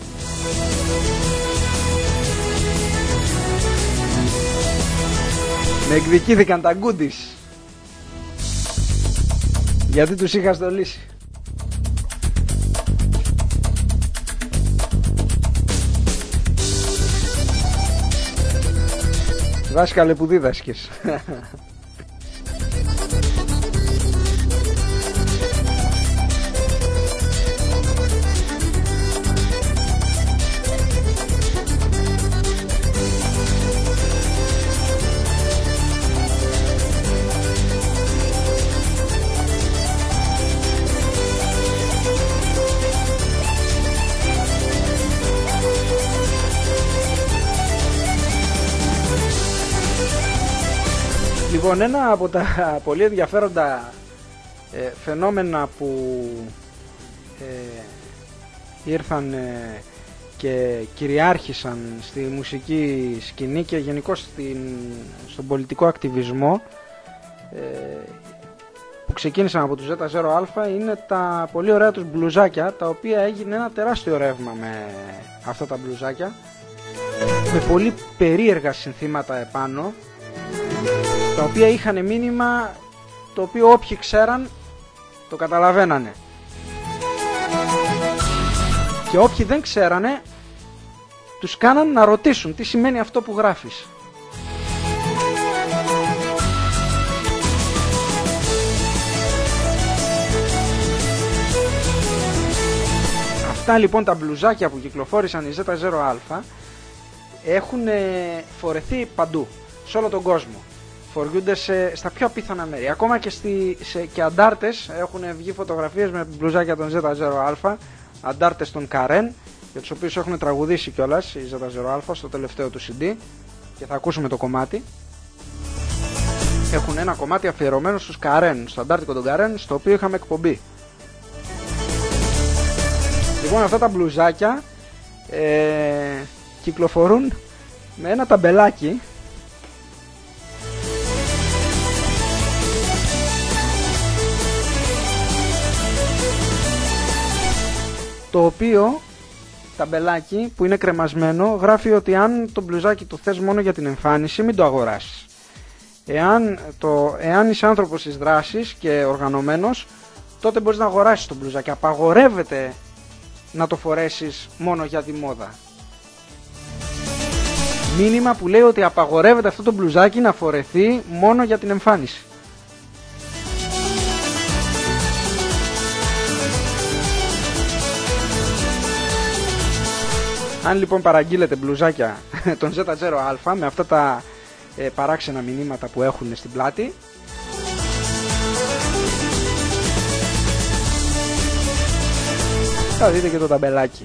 Με εκδικήθηκαν τα γκούντις γιατί τους είχα στολίσει. Δάσκαλε που δίδασκες. Λοιπόν, ένα από τα πολύ ενδιαφέροντα ε, φαινόμενα που ε, ήρθαν ε, και κυριάρχησαν στη μουσική σκηνή και γενικώς στην, στον πολιτικό ακτιβισμό ε, που ξεκίνησαν από τους ζέτα ζέρο α είναι τα πολύ ωραία τους μπλουζάκια, τα οποία έγινε ένα τεράστιο ρεύμα με αυτά τα μπλουζάκια με πολύ περίεργα συνθήματα επάνω, τα οποία είχαν μήνυμα το οποίο όποιοι ξέραν το καταλαβαίνανε και όποιοι δεν ξέρανε τους κάναν να ρωτήσουν τι σημαίνει αυτό που γράφεις. Αυτά λοιπόν τα μπλουζάκια που κυκλοφόρησαν οι ζέτα ζέρο α έχουν φορεθεί παντού σε όλο τον κόσμο. Φοριούνται σε, στα πιο απίθανα μέρη. Ακόμα και, στη, σε, και αντάρτες έχουν βγει φωτογραφίες με μπλουζάκια των ζέτα ζέρο α, αντάρτες των Καρέν, για τους οποίους έχουν τραγουδήσει κιόλας οι ζέτα ζέρο α στο τελευταίο του σι ντι και θα ακούσουμε το κομμάτι. Έχουν ένα κομμάτι αφιερωμένο στους Καρέν, στο αντάρτικο των Καρέν, στο οποίο είχαμε εκπομπή. Λοιπόν, αυτά τα μπλουζάκια ε, κυκλοφορούν με ένα ταμπελάκι το οποίο ταμπελάκι που είναι κρεμασμένο γράφει ότι αν το μπλουζάκι το θες μόνο για την εμφάνιση μην το αγοράσεις. Εάν, το, εάν είσαι άνθρωπος της δράσης και οργανωμένος, τότε μπορείς να αγοράσεις το μπλουζάκι. Απαγορεύεται να το φορέσεις μόνο για τη μόδα. Μήνυμα που λέει ότι απαγορεύεται αυτό το μπλουζάκι να φορεθεί μόνο για την εμφάνιση. Αν λοιπόν παραγγείλετε μπλουζάκια των ζέτα ζέρο α με αυτά τα ε, παράξενα μηνύματα που έχουν στην πλάτη, θα δείτε και το ταμπελάκι.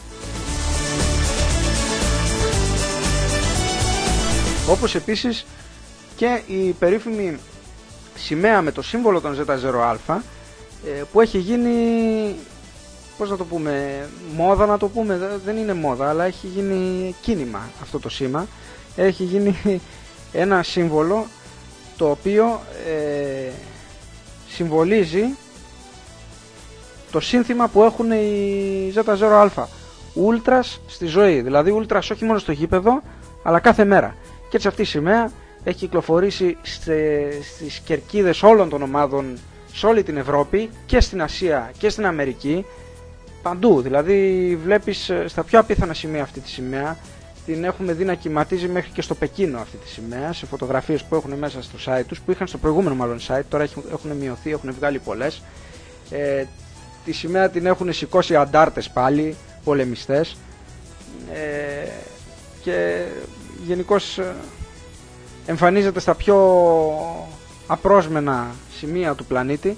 Όπως επίσης και η περίφημη σημαία με το σύμβολο των ζέτα ζέρο α, που έχει γίνει, πώς να το πούμε, μόδα να το πούμε, δεν είναι μόδα, αλλά έχει γίνει κίνημα αυτό το σήμα. Έχει γίνει ένα σύμβολο το οποίο ε, συμβολίζει το σύνθημα που έχουν οι ζέτα ζέρο α, ούλτρας στη ζωή, δηλαδή ούλτρας όχι μόνο στο γήπεδο αλλά κάθε μέρα. Και έτσι αυτή η σημαία έχει κυκλοφορήσει στις κερκίδες όλων των ομάδων σε όλη την Ευρώπη και στην Ασία και στην Αμερική, παντού. Δηλαδή βλέπεις στα πιο απίθανα σημεία αυτή τη σημαία, την έχουμε δει να κυματίζει μέχρι και στο Πεκίνο αυτή τη σημαία, σε φωτογραφίες που έχουν μέσα στο site τους, που είχαν στο προηγούμενο μάλλον site, τώρα έχουν μειωθεί, έχουν βγάλει πολλές. Ε, τη σημαία την έχουν σηκώσει αντάρτες πάλι, πολεμιστές, ε, και γενικώς εμφανίζεται στα πιο απρόσμενα σημεία του πλανήτη.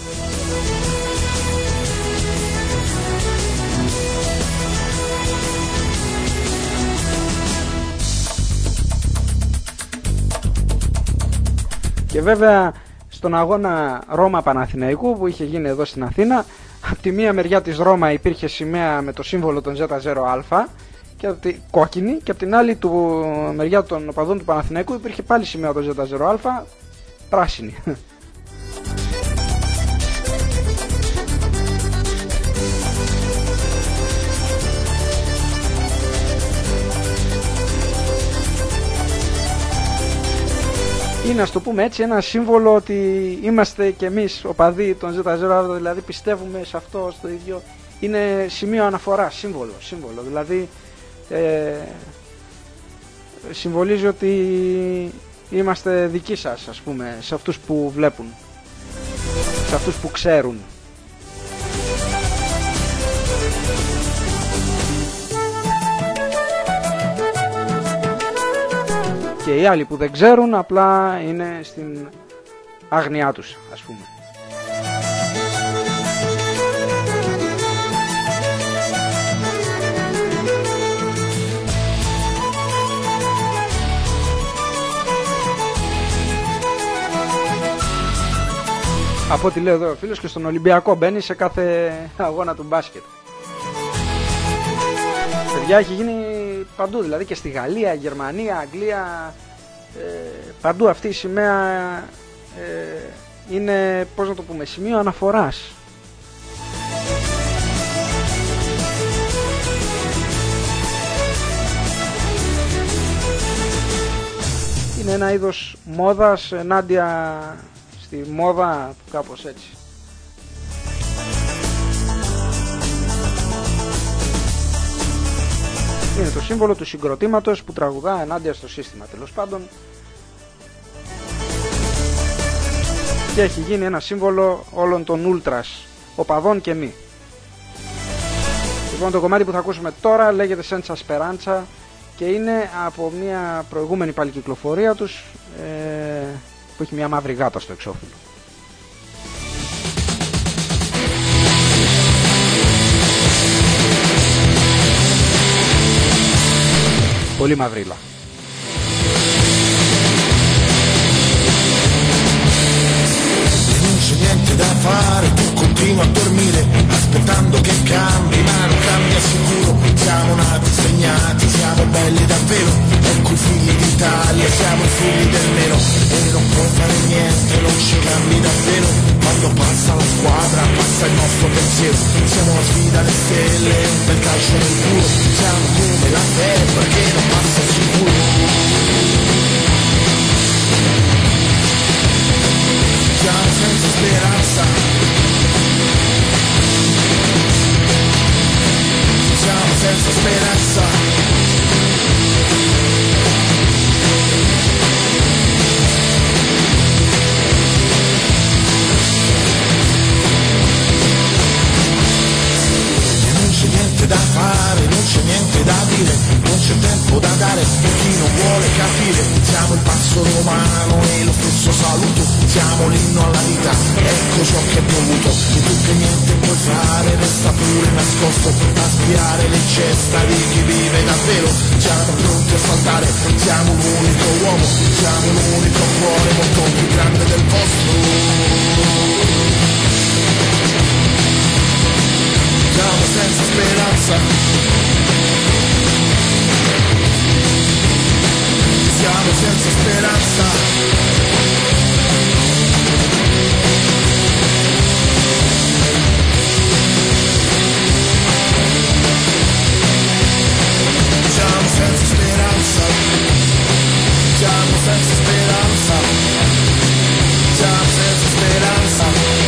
Και βέβαια στον αγώνα Ρώμα-Παναθηναϊκού που είχε γίνει εδώ στην Αθήνα, από τη μία μεριά της Ρώμα υπήρχε σημαία με το σύμβολο των ζέτα ζέρο α και από τη κόκκινη, και από την άλλη του μεριά των οπαδών του Παναθηναϊκού υπήρχε πάλι σημαία των ζέτα ζέρο α πράσινη. Είναι, ας το πούμε έτσι, ένα σύμβολο ότι είμαστε κι εμείς οπαδοί των ζέτα ζέρο α, δηλαδή πιστεύουμε σε αυτό, στο ίδιο. Είναι σημείο αναφορά, σύμβολο, σύμβολο. Δηλαδή ε, συμβολίζει ότι είμαστε δικοί σας, ας πούμε, σε αυτούς που βλέπουν, σε αυτούς που ξέρουν. Και οι άλλοι που δεν ξέρουν απλά είναι στην άγνοιά τους, ας πούμε. Από ό,τι λέει εδώ ο φίλος, και στον Ολυμπιακό μπαίνει σε κάθε αγώνα του μπάσκετ. Παιδιά, έχει γίνει παντού, δηλαδή και στη Γαλλία, Γερμανία, Αγγλία, ε, παντού αυτή η σημαία ε, είναι, πώς να το πούμε, σημείο αναφοράς. Είναι ένα είδος μόδας ενάντια στη μόδα, κάπως έτσι. Είναι το σύμβολο του συγκροτήματος που τραγουδά ενάντια στο σύστημα, τέλος πάντων, και έχει γίνει ένα σύμβολο όλων των ούλτρας, οπαδών και μη. Λοιπόν, το κομμάτι που θα ακούσουμε τώρα λέγεται Senza Speranza και είναι από μια προηγούμενη πάλι κυκλοφορία τους, ε, που έχει μια μαύρη γάτα στο εξώφυλλο. Πολύ μαυρίλα. Niente da fare, tu continui a dormire aspettando che cambi, ma non cambia sicuro. Siamo nati segnati, siamo belli davvero, ecco i figli d'Italia, siamo i figli del nero. E non puoi fare niente, non ci cambi davvero. Quando passa la squadra passa il nostro pensiero. Siamo la sfida alle stelle, un bel calcio nel muro. Siamo come la febbre che non passa sicuro. Siamo senza speranza. Siamo senza speranza. E non c'è niente da fare, non c'è niente da dire, non c'è tempo da dare per chi non vuole capire. Siamo il passo romano e lo stesso saluto, siamo l'inno alla vita, ecco ciò che è dovuto. E tu che niente puoi fare, resta pure nascosto. nascosto a spiare l'incesta di chi vive davvero. Siamo pronti a saltare, siamo un unico uomo, siamo un unico cuore molto più grande del vostro. Siamo senza speranza, siamo senza speranza. Siamo senza speranza, siamo senza speranza, siamo senza speranza.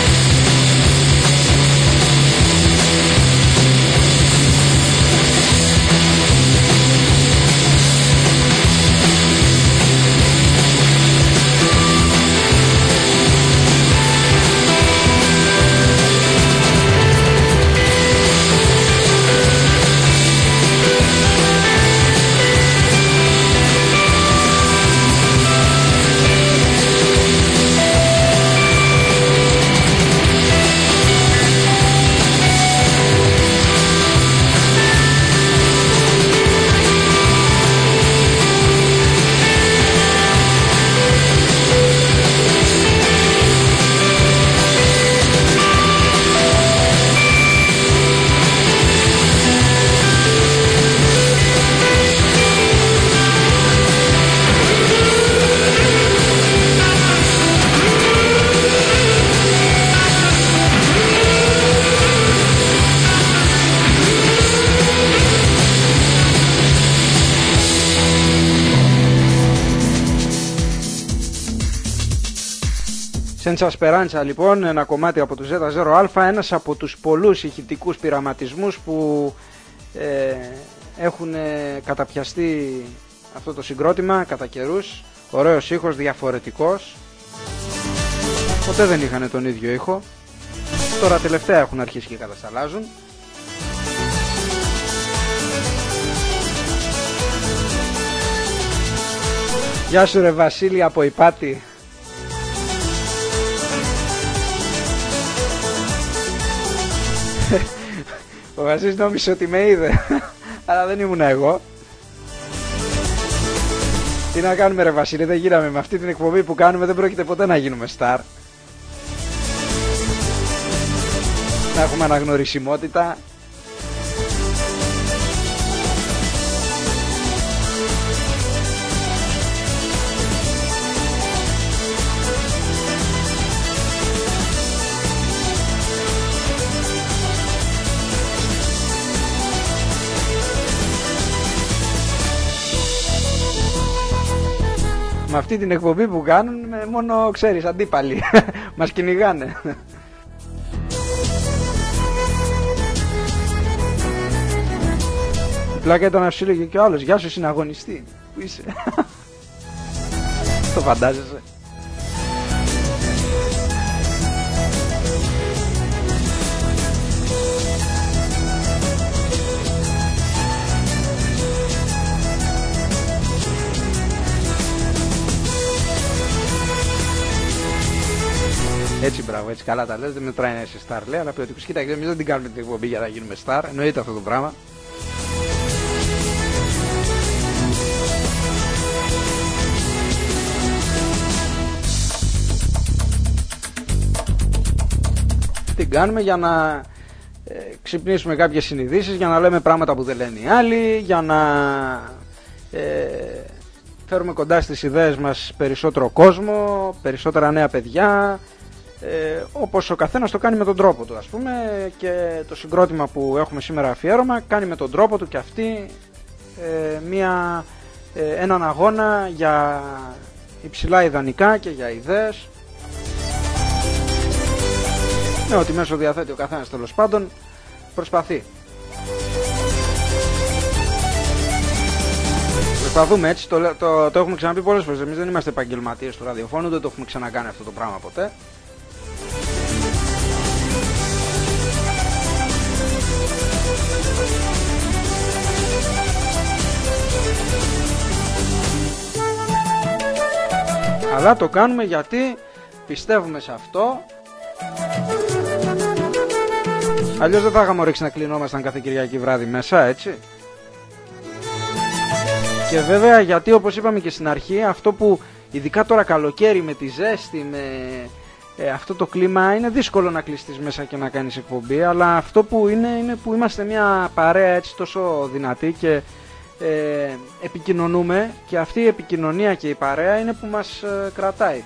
Senza Speranza λοιπόν, ένα κομμάτι από το ζέτα ζέρο α, ένας από τους πολλούς ηχητικούς πειραματισμούς που ε, έχουν καταπιαστεί αυτό το συγκρότημα κατά καιρούς. Ωραίος ήχος, διαφορετικός. Ποτέ δεν είχαν τον ίδιο ήχο. Τώρα τελευταία έχουν αρχίσει και κατασταλάζουν. Γεια σου ρε Βασίλη από Ιπάτη. Ο Βασίλης νόμισε ότι με είδε, αλλά δεν ήμουν εγώ. Τι να κάνουμε ρε Βασίλη, δεν γίναμε με αυτή την εκπομπή που κάνουμε, δεν πρόκειται ποτέ να γίνουμε star. Να έχουμε αναγνωρισιμότητα. Με αυτή την εκπομπή που κάνουν, μόνο ξέρεις, αντίπαλοι μας κυνηγάνε. Η πλάκα ήταν να σου έλεγε και ο άλλος, γεια σου συναγωνιστή. Πού είσαι? Το φαντάζεσαι? Έτσι, μπράβο, έτσι καλά τα λες, δεν μετράει να είσαι star, λέει, αλλά ποιοτικούς. Κοίταξε, εμείς δεν την κάνουμε την εκπομπή για να γίνουμε star, εννοείται αυτό το πράγμα. Την κάνουμε για να ε, ξυπνήσουμε κάποιες συνειδήσεις, για να λέμε πράγματα που δεν λένε οι άλλοι, για να ε, φέρουμε κοντά στις ιδέες μας περισσότερο κόσμο, περισσότερα νέα παιδιά. Ε, όπως ο καθένας το κάνει με τον τρόπο του, ας πούμε, και το συγκρότημα που έχουμε σήμερα αφιέρωμα κάνει με τον τρόπο του και αυτή ε, μια, ε, έναν αγώνα για υψηλά ιδανικά και για ιδέες. Ναι, ότι μέσω διαθέτει ο καθένας, τέλος πάντων προσπαθεί. Προσπαθούμε έτσι, το, το, το έχουμε ξαναπεί πολλές φορές, εμείς δεν είμαστε επαγγελματίες του ραδιοφώνου, δεν το έχουμε ξανακάνει αυτό το πράγμα ποτέ. Αλλά το κάνουμε γιατί πιστεύουμε σε αυτό. Αλλιώς δεν θα είχαμε ρίξει να κλεινόμασταν κάθε Κυριακή βράδυ μέσα, έτσι. Και βέβαια, γιατί όπως είπαμε και στην αρχή, αυτό που ειδικά τώρα καλοκαίρι με τη ζέστη, με ε, αυτό το κλίμα, είναι δύσκολο να κλειστείς μέσα και να κάνεις εκπομπή. Αλλά αυτό που είναι, είναι που είμαστε μια παρέα έτσι τόσο δυνατή και ε, επικοινωνούμε, και αυτή η επικοινωνία και η παρέα είναι που μας ε, κρατάει.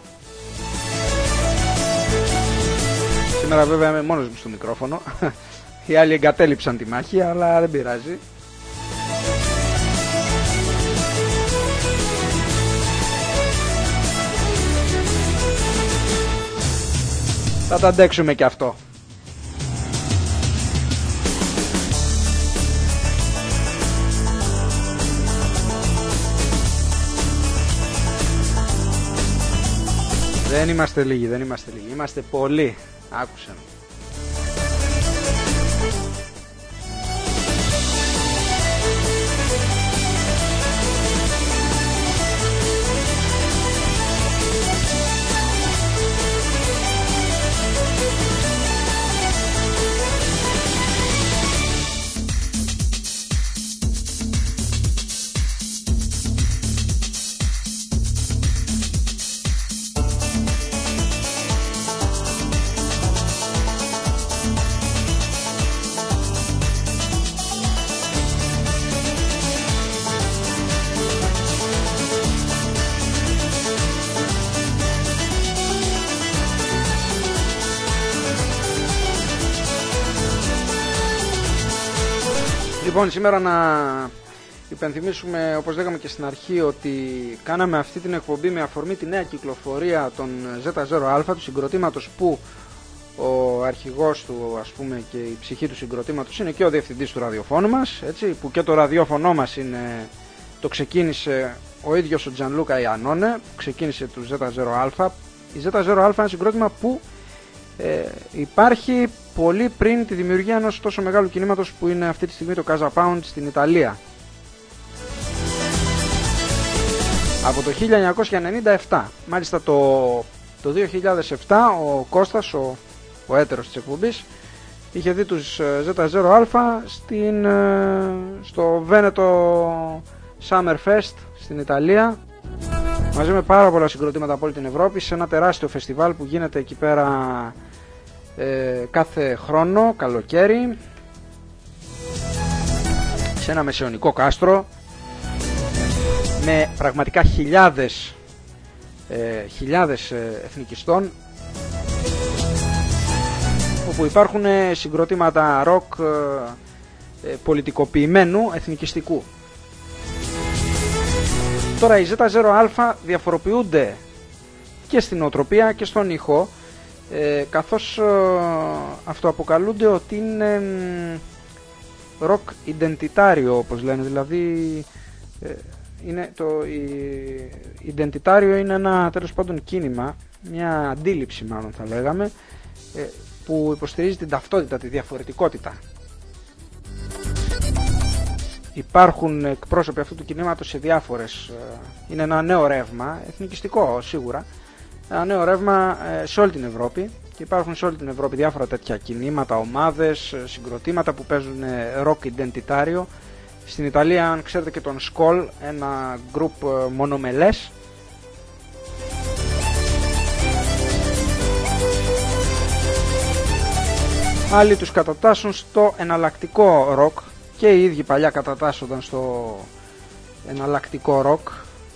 Σήμερα βέβαια είμαι μόνος μου στο μικρόφωνο. Οι άλλοι εγκατέλειψαν τη μάχη, αλλά δεν πειράζει. Θα τα αντέξουμε και αυτό. Δεν είμαστε λίγοι, δεν είμαστε λίγοι. Είμαστε πολλοί. Άκουσε με. Λοιπόν, σήμερα να υπενθυμίσουμε, όπως λέγαμε και στην αρχή, ότι κάναμε αυτή την εκπομπή με αφορμή τη νέα κυκλοφορία των ζέτα ζέρο α, του συγκροτήματος που ο αρχηγός του, ας πούμε, και η ψυχή του συγκροτήματος είναι και ο διευθυντής του ραδιοφώνου μας, έτσι, που και το ραδιόφωνο μας είναι, το ξεκίνησε ο ίδιος ο Τζανλούκα Ιαννόνε, που ξεκίνησε του ζέτα ζέρο α. Η ζέτα ζέρο α είναι ένα συγκρότημα που ε, υπάρχει πολύ πριν τη δημιουργία ενός τόσο μεγάλου κινήματος που είναι αυτή τη στιγμή το Casa Pound στην Ιταλία. Από το χίλια εννιακόσια ενενήντα επτά. Μάλιστα το, το δύο χιλιάδες επτά ο Κώστας, ο, ο έτερος της εκπομπής, είχε δει τους ζέτα ζέρο α στην, στο Veneto Summer Fest στην Ιταλία, μαζί με πάρα πολλά συγκροτήματα από όλη την Ευρώπη, σε ένα τεράστιο φεστιβάλ που γίνεται εκεί πέρα ε, κάθε χρόνο, καλοκαίρι, σε ένα μεσαιωνικό κάστρο με πραγματικά χιλιάδες ε, χιλιάδες ε, εθνικιστών, όπου υπάρχουν ε, συγκροτήματα ροκ ε, ε, πολιτικοποιημένου εθνικιστικού. Τώρα οι ζέτα ζέρο α διαφοροποιούνται και στην οτροπία και στον ήχο, ε, καθώς ε, αυτοαποκαλούνται ότι είναι ροκ ιντεντιτάριο, όπως λένε, δηλαδή ε, είναι το ιντεντιτάριο είναι ένα τέλος πάντων κίνημα, μια αντίληψη μάλλον θα λέγαμε, ε, που υποστηρίζει την ταυτότητα, τη διαφορετικότητα. Υπάρχουν εκπρόσωποι αυτού του κινήματος σε διάφορες, είναι ένα νέο ρεύμα, εθνικιστικό σίγουρα, ένα νέο ρεύμα σε όλη την Ευρώπη, και υπάρχουν σε όλη την Ευρώπη διάφορα τέτοια κινήματα, ομάδες, συγκροτήματα που παίζουν rock identitario. Στην Ιταλία, αν ξέρετε, και τον Skol, ένα group μονομελές. Άλλοι τους κατατάσσουν στο εναλλακτικό rock, και οι ίδιοι παλιά κατατάσσονταν στο εναλλακτικό rock.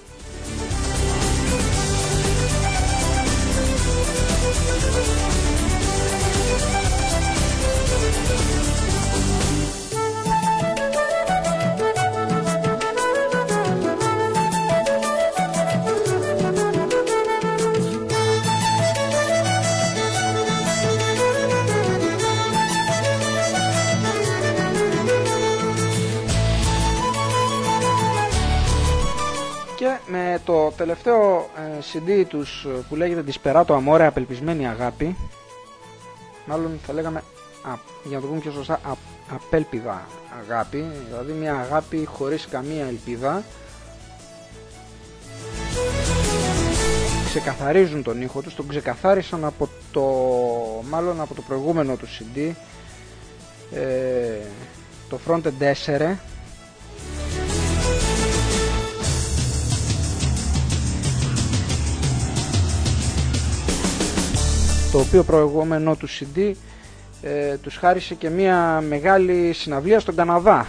Με το τελευταίο ε, σι ντι τους που λέγεται Disperato Amore, απελπισμένη αγάπη, μάλλον θα λέγαμε, α, για να το πούμε πιο σωστά, α, απέλπιδα αγάπη, δηλαδή μια αγάπη χωρίς καμία ελπίδα, ξεκαθαρίζουν τον ήχο τους, τον ξεκαθάρισαν από το, μάλλον από το προηγούμενο του σι ντι, ε, το Fronted Essere, το οποίο προηγούμενο του σι ντι ε, τους χάρισε και μια μεγάλη συναυλία στον Καναδά,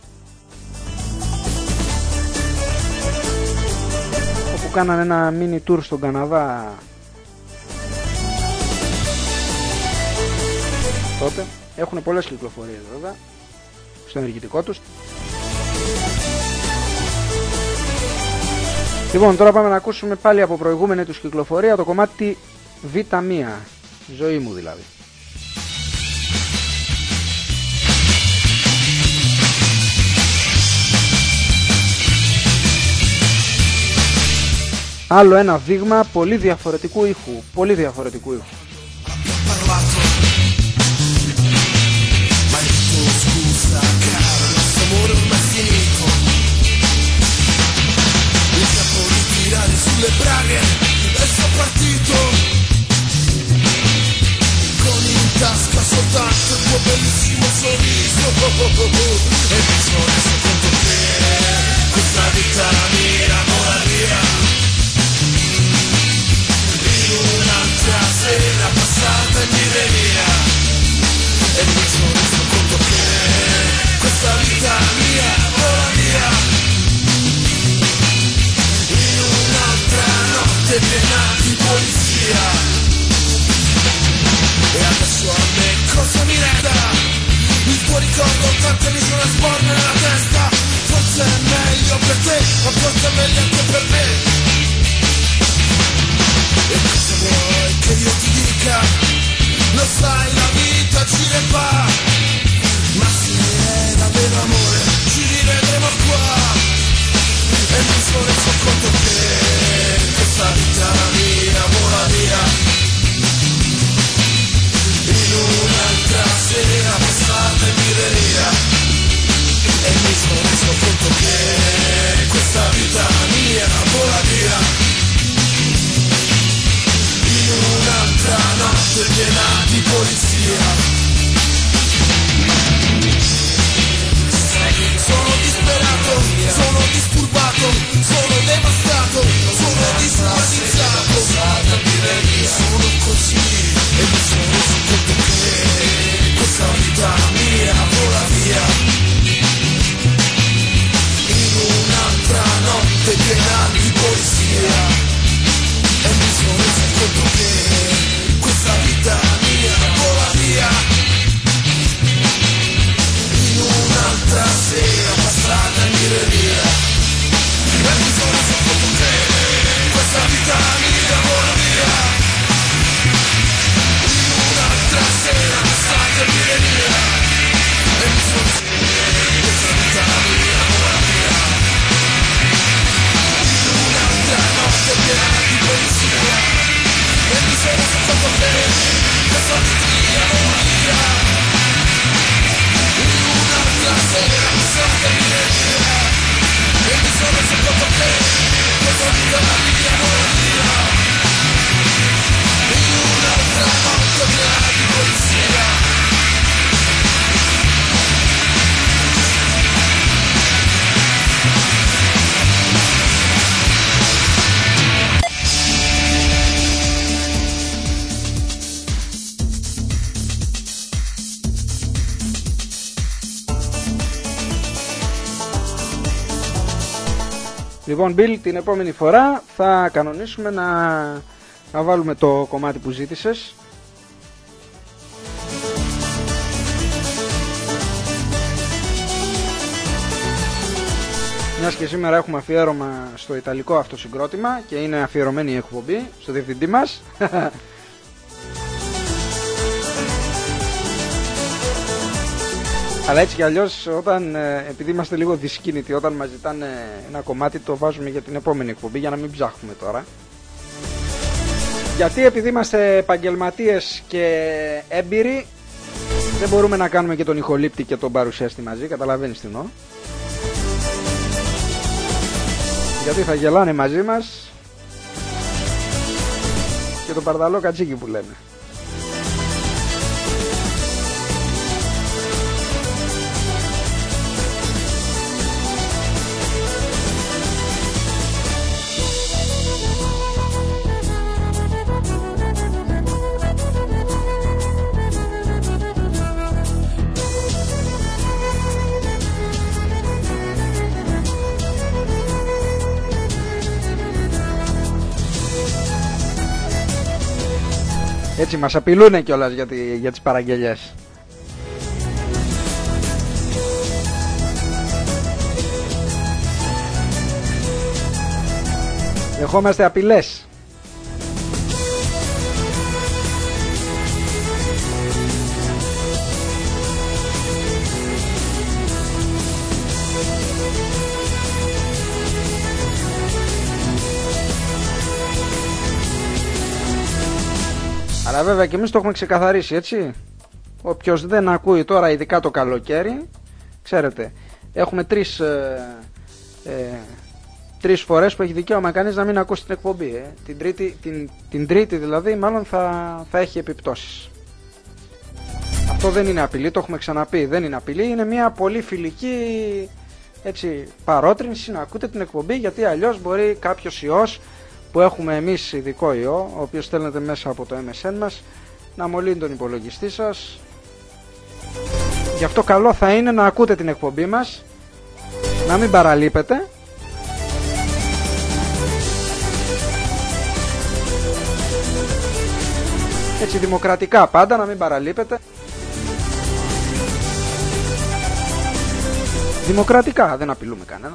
όπου κάνανε ένα mini tour στον Καναδά τότε. Έχουν πολλές κυκλοφορίες βέβαια στο ενεργητικό τους. Λοιπόν, τώρα πάμε να ακούσουμε πάλι από προηγούμενη τους κυκλοφορία το κομμάτι Β μία, ζωή μου δηλαδή. Άλλο ένα δείγμα πολύ διαφορετικού ήχου, πολύ διαφορετικού ήχου. Sulle braghe e sono partito con in tasca soltanto il tuo bellissimo sorriso e mi sono reso conto che questa vita mia vola via in un'altra sera passata in libreria e mi sono reso conto che questa vita mia vola via notte piena di polizia e adesso a me cosa mi resta? Il tuo ricordo tante mi sono sporne nella testa, forse è meglio per te ma forse è meglio anche per me. E cosa vuoi che io ti dica? Lo sai, la vita gira e va, ma se è davvero amore ci rivedremo qua. E mi sono reso conto che questa vita mia vola via in un'altra sera passata in libreria e mi sono reso conto che questa vita mia vola via in un'altra notte piena di polizia. Sono disperato, sono disturbato, sono devastato, sono disumanizzato, sono così e mi sono reso conto che questa vita mia vola via in un'altra notte piena di polizia e mi sono reso conto che questa vita mia vola via in un'altra sera passata in libreria e mi sono reso conto che questa vita mia vola via in un'altra sera passata in libreria e mi sono reso conto che questa vita mia vola via in un'altra notte piena di polizia e mi sono reso conto che questa vita mia vola via in un'altra sera passata in libreria e mi sono reso conto che questa vita mia vola via in un'altra notte piena di polizia. Λοιπόν, Bill, την επόμενη φορά θα κανονίσουμε να, να βάλουμε το κομμάτι που ζήτησες. Μιας και σήμερα έχουμε αφιέρωμα στο ιταλικό αυτό συγκρότημα και είναι αφιερωμένη η εκπομπή στο διευθυντή μας. Αλλά έτσι κι αλλιώς, όταν, επειδή είμαστε λίγο δυσκίνητοι, όταν μας ζητάνε ένα κομμάτι το βάζουμε για την επόμενη εκπομπή, για να μην ψάχνουμε τώρα. Γιατί επειδή είμαστε επαγγελματίες και έμπειροι, δεν μπορούμε να κάνουμε και τον ηχολήπτη και τον παρουσιαστή μαζί, καταλαβαίνεις τι εννοώ. Γιατί θα γελάνε μαζί μας και το παρδαλό κατσίκι που λένε. Έτσι μας απειλούνε κιόλας για, τη, για τις παραγγελιές. Δεχόμαστε απειλές. Αλλά βέβαια και εμείς το έχουμε ξεκαθαρίσει, έτσι. Όποιος δεν ακούει τώρα, ειδικά το καλοκαίρι, ξέρετε, έχουμε τρεις, ε, ε, τρεις φορές που έχει δικαίωμα κανείς να μην ακούσει την εκπομπή. Ε. Την, τρίτη, την, την τρίτη δηλαδή μάλλον θα, θα έχει επιπτώσεις. Αυτό δεν είναι απειλή, το έχουμε ξαναπεί, δεν είναι απειλή, είναι μια πολύ φιλική, έτσι, παρότρινση να ακούτε την εκπομπή, γιατί αλλιώς μπορεί κάποιος ιός που έχουμε εμείς ειδικό ιό, ο οποίος στέλνεται μέσα από το εμ ες εν μας, να μολύνει τον υπολογιστή σας. Γι' αυτό καλό θα είναι να ακούτε την εκπομπή μας, να μην παραλείπετε. Έτσι δημοκρατικά πάντα, να μην παραλείπετε. Δημοκρατικά, δεν απειλούμε κανένα.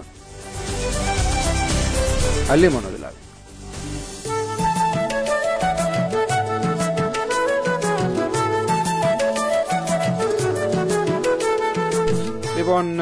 Αλίμονο δηλαδή. Λοιπόν,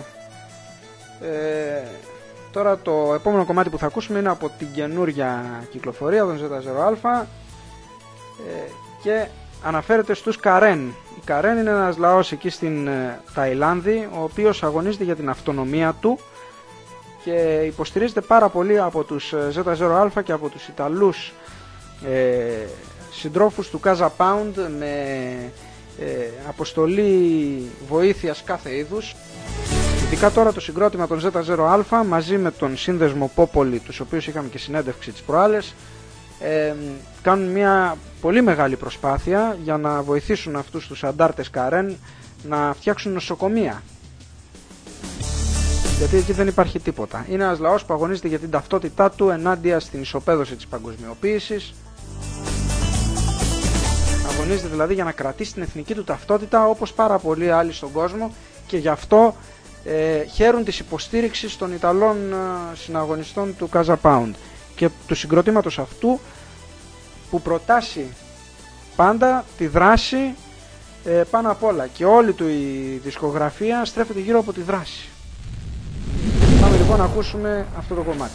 ε, τώρα το επόμενο κομμάτι που θα ακούσουμε είναι από την καινούρια κυκλοφορία των ζέτα ζέρο α ε, και αναφέρεται στους Καρέν. Η Καρέν είναι ένας λαός εκεί στην ε, Ταϊλάνδη, ο οποίος αγωνίζεται για την αυτονομία του και υποστηρίζεται πάρα πολύ από τους ζέτα ζέρο α και από τους Ιταλούς ε, συντρόφους του Casa Pound με ε, αποστολή βοήθειας κάθε είδους. Ειδικά τώρα το συγκρότημα των ζέτα ζέρο α μαζί με τον σύνδεσμο Πόπολη, τους οποίους είχαμε και συνέντευξη τις προάλλες, ε, κάνουν μια πολύ μεγάλη προσπάθεια για να βοηθήσουν αυτούς τους αντάρτες Καρέν να φτιάξουν νοσοκομεία. Γιατί εκεί δεν υπάρχει τίποτα. Είναι ένας λαός που αγωνίζεται για την ταυτότητά του ενάντια στην ισοπαίδωση της παγκοσμιοποίησης. Αγωνίζεται δηλαδή για να κρατήσει την εθνική του ταυτότητα, όπως πάρα πολλοί άλλοι στον κόσμο, και γι' αυτό ε, χαίρουν της υποστήριξης των Ιταλών ε, συναγωνιστών του Casa Pound και του συγκροτήματος αυτού, που προτάσει πάντα τη δράση ε, πάνω απ' όλα, και όλη του η δισκογραφία στρέφεται γύρω από τη δράση. Πάμε λοιπόν να ακούσουμε αυτό το κομμάτι.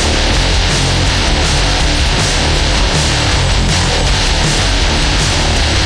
We'll be right back.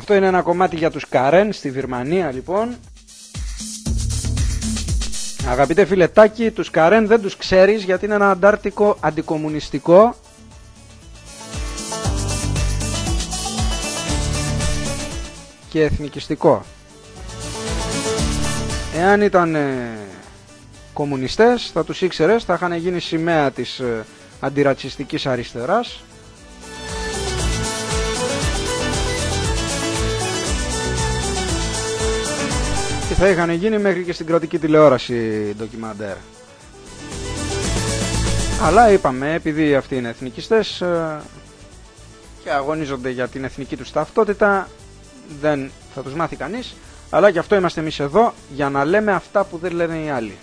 Αυτό είναι ένα κομμάτι για τους Καρέν στη Βυρμανία λοιπόν. Αγαπητέ φίλε Τάκη, τους Καρέν δεν τους ξέρεις γιατί είναι ένα αντάρτικο αντικομμουνιστικό και εθνικιστικό. Εάν ήταν ε, κομμουνιστές θα τους ήξερες, θα είχαν γίνει σημαία της ε, αντιρατσιστικής αριστεράς. Και θα είχαν γίνει μέχρι και στην κρατική τηλεόραση ντοκιμαντέρ. Αλλά είπαμε, επειδή αυτοί είναι εθνικιστές ε, και αγωνίζονται για την εθνική τους ταυτότητα, δεν θα τους μάθει κανείς. Αλλά γι' αυτό είμαστε εμείς εδώ, για να λέμε αυτά που δεν λένε οι άλλοι.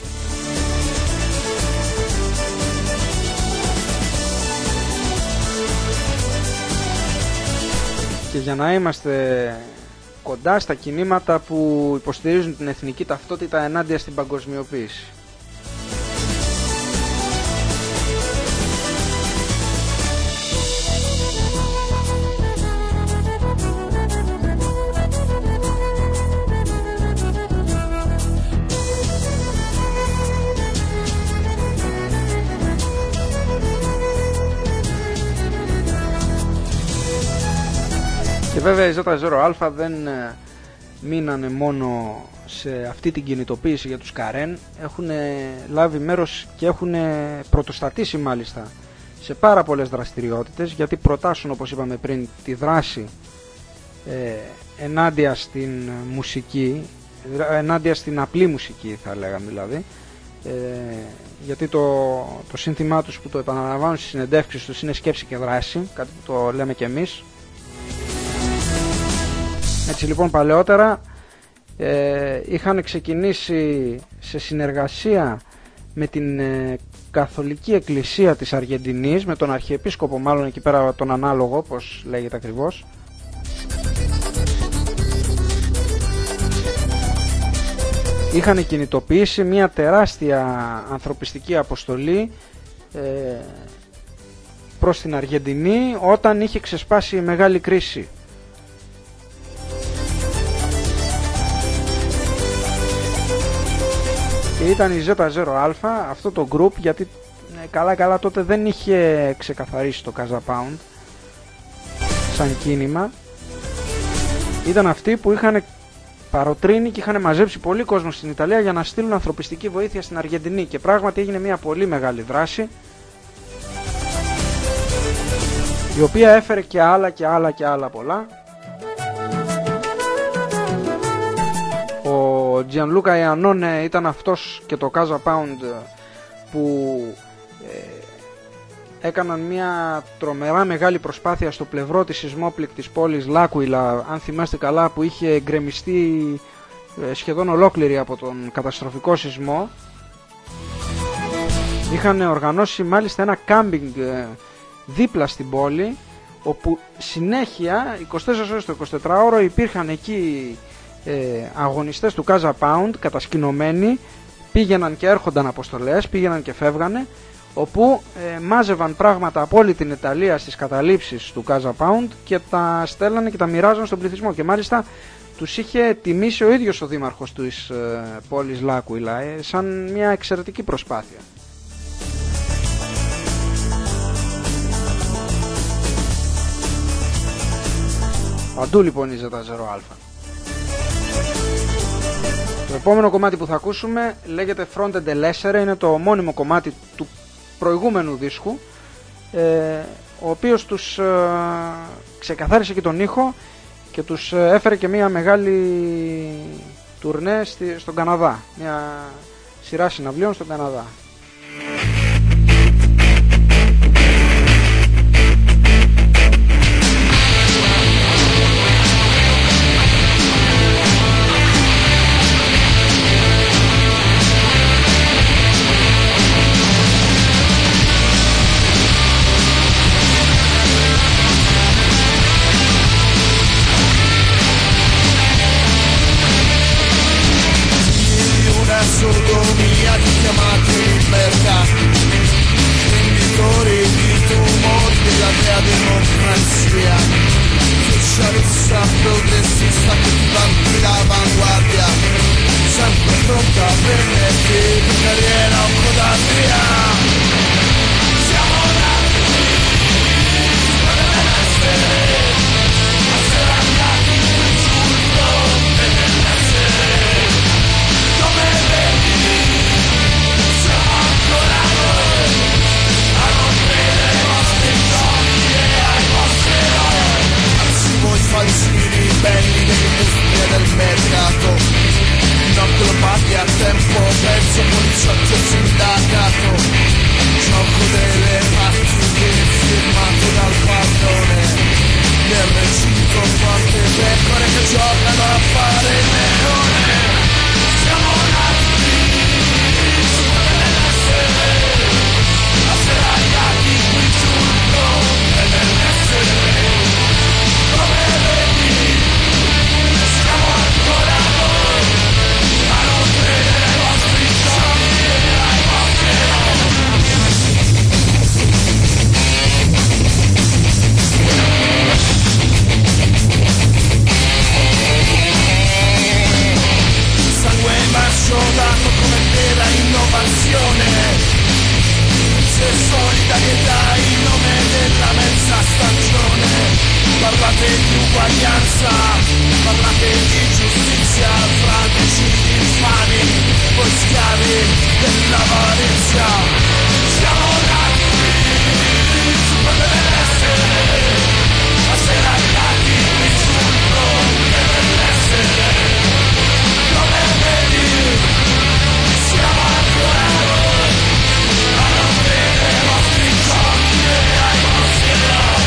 Και για να είμαστε κοντά στα κινήματα που υποστηρίζουν την εθνική ταυτότητα ενάντια στην παγκοσμιοποίηση. Και βέβαια οι ζέτα ζέρο α δεν ε, μείνανε μόνο σε αυτή την κινητοποίηση για τους Καρέν. Έχουν λάβει μέρος και έχουν πρωτοστατήσει μάλιστα σε πάρα πολλές δραστηριότητες, γιατί προτάσουν, όπως είπαμε πριν, τη δράση ε, ενάντια στην μουσική, ενάντια στην απλή μουσική θα λέγαμε δηλαδή, ε, γιατί το, το σύνθημά τους που το επαναλαμβάνουν στις συνεντεύξεις τους είναι σκέψη και δράση, κάτι που το λέμε και εμείς. Έτσι λοιπόν παλαιότερα ε, είχαν ξεκινήσει σε συνεργασία με την ε, Καθολική Εκκλησία της Αργεντινής, με τον Αρχιεπίσκοπο μάλλον εκεί πέρα, τον ανάλογο, πως λέγεται ακριβώς. Είχαν κινητοποιήσει μια τεράστια ανθρωπιστική αποστολή ε, προς την Αργεντινή όταν είχε ξεσπάσει η μεγάλη κρίση. Και ήταν η ζέτα ζέρο α, αυτό το group, γιατί καλά καλά τότε δεν είχε ξεκαθαρίσει το Casa Pound σαν κίνημα. Ήταν αυτοί που είχαν παροτρύνει και είχαν μαζέψει πολύ κόσμο στην Ιταλία για να στείλουν ανθρωπιστική βοήθεια στην Αργεντινή, και πράγματι έγινε μια πολύ μεγάλη δράση, η οποία έφερε και άλλα και άλλα και άλλα πολλά. Ο Gianluca Iannone ήταν αυτός και το Casa Pound που ε, έκαναν μια τρομερά μεγάλη προσπάθεια στο πλευρό της σεισμόπληκτης πόλης L'Aquila, αν θυμάστε καλά, που είχε γκρεμιστεί ε, σχεδόν ολόκληρη από τον καταστροφικό σεισμό. Είχαν οργανώσει μάλιστα ένα κάμπινγκ ε, δίπλα στην πόλη, όπου συνέχεια είκοσι τέσσερις ώρες το εικοσιτετράωρο υπήρχαν εκεί Ε, αγωνιστές του Casa Pound κατασκηνωμένοι, πήγαιναν και έρχονταν αποστολές, πήγαιναν και φεύγανε, όπου ε, μάζευαν πράγματα από όλη την Ιταλία στις καταλήψεις του Casa Pound και τα στέλνανε και τα μοιράζαν στον πληθυσμό, και μάλιστα τους είχε τιμήσει ο ίδιος ο δήμαρχος της ε, πόλης L'Aquila ε, σαν μια εξαιρετική προσπάθεια. Παντού λοιπόν η ζέτα ζέρο α. Το επόμενο κομμάτι που θα ακούσουμε λέγεται Fronte dell'Essere, είναι το ομώνυμο κομμάτι του προηγούμενου δίσκου, ε, ο οποίος τους ε, ξεκαθάρισε και τον ήχο και τους ε, έφερε και μια μεγάλη τουρνέ στη, στον Καναδά, μια σειρά συναυλίων στον Καναδά. Sodomia di chiamate che dai il nome della mezza stagione. Parlate di uguaglianza, parlate di giustizia, fratricidi infami, voi schiavi dell'avarizia. Siamo nati su quel dell'essere, asserragliati sul fronte dell'essere. Come vedi, siamo ancora noi, a non vedere i vostri giochi e ai vostri eroi.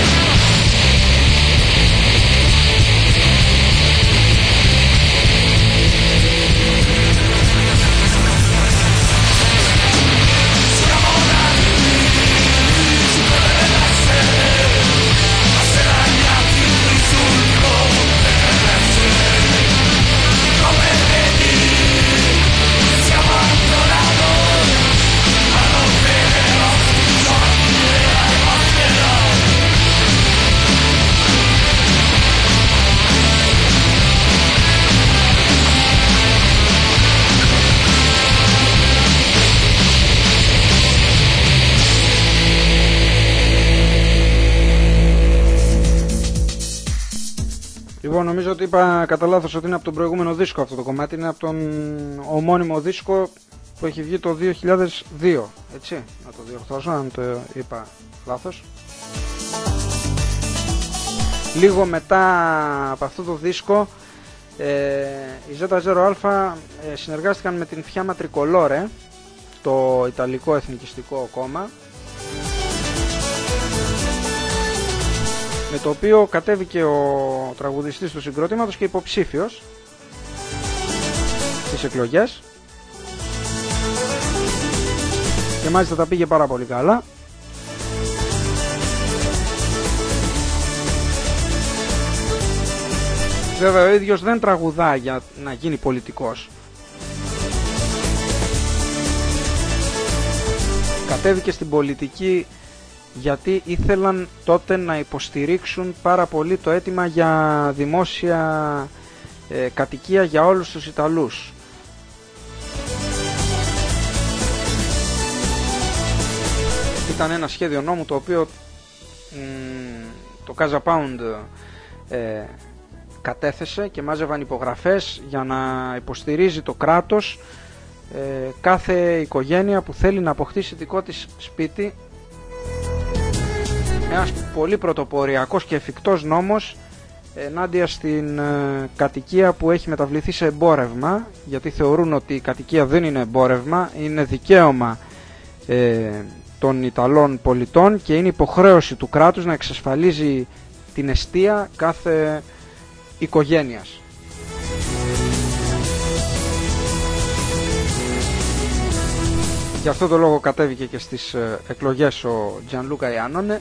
Λοιπόν, νομίζω ότι είπα κατά λάθος ότι είναι από τον προηγούμενο δίσκο αυτό το κομμάτι. Είναι από τον ομώνυμο δίσκο που έχει βγει το δύο χιλιάδες δύο. Έτσι, να το διορθώσω αν το είπα λάθος. Λίγο μετά από αυτό το δίσκο ε, οι ζέτα ζέρο α ε, συνεργάστηκαν με την Fiamma Tricolore, το ιταλικό εθνικιστικό κόμμα, με το οποίο κατέβηκε ο τραγουδιστής του συγκροτήματος και υποψήφιος στις εκλογές και μάλιστα τα πήγε πάρα πολύ καλά. Βέβαια ο ίδιος δεν τραγουδά για να γίνει πολιτικός. Κατέβηκε στην πολιτική γιατί ήθελαν τότε να υποστηρίξουν πάρα πολύ το αίτημα για δημόσια ε, κατοικία για όλους τους Ιταλούς. Ήταν ένα σχέδιο νόμου το οποίο μ, το Casa Pound ε, κατέθεσε και μάζευαν υπογραφές για να υποστηρίζει το κράτος ε, κάθε οικογένεια που θέλει να αποκτήσει δικό της σπίτι. Ένας πολύ πρωτοποριακός και εφικτός νόμος ενάντια στην ε, κατοικία που έχει μεταβληθεί σε εμπόρευμα, γιατί θεωρούν ότι η κατοικία δεν είναι εμπόρευμα, είναι δικαίωμα ε, των Ιταλών πολιτών και είναι υποχρέωση του κράτους να εξασφαλίζει την εστία κάθε οικογένειας. Γι' αυτό το λόγο κατέβηκε και στις ε, εκλογές ο Gianluca Iannone.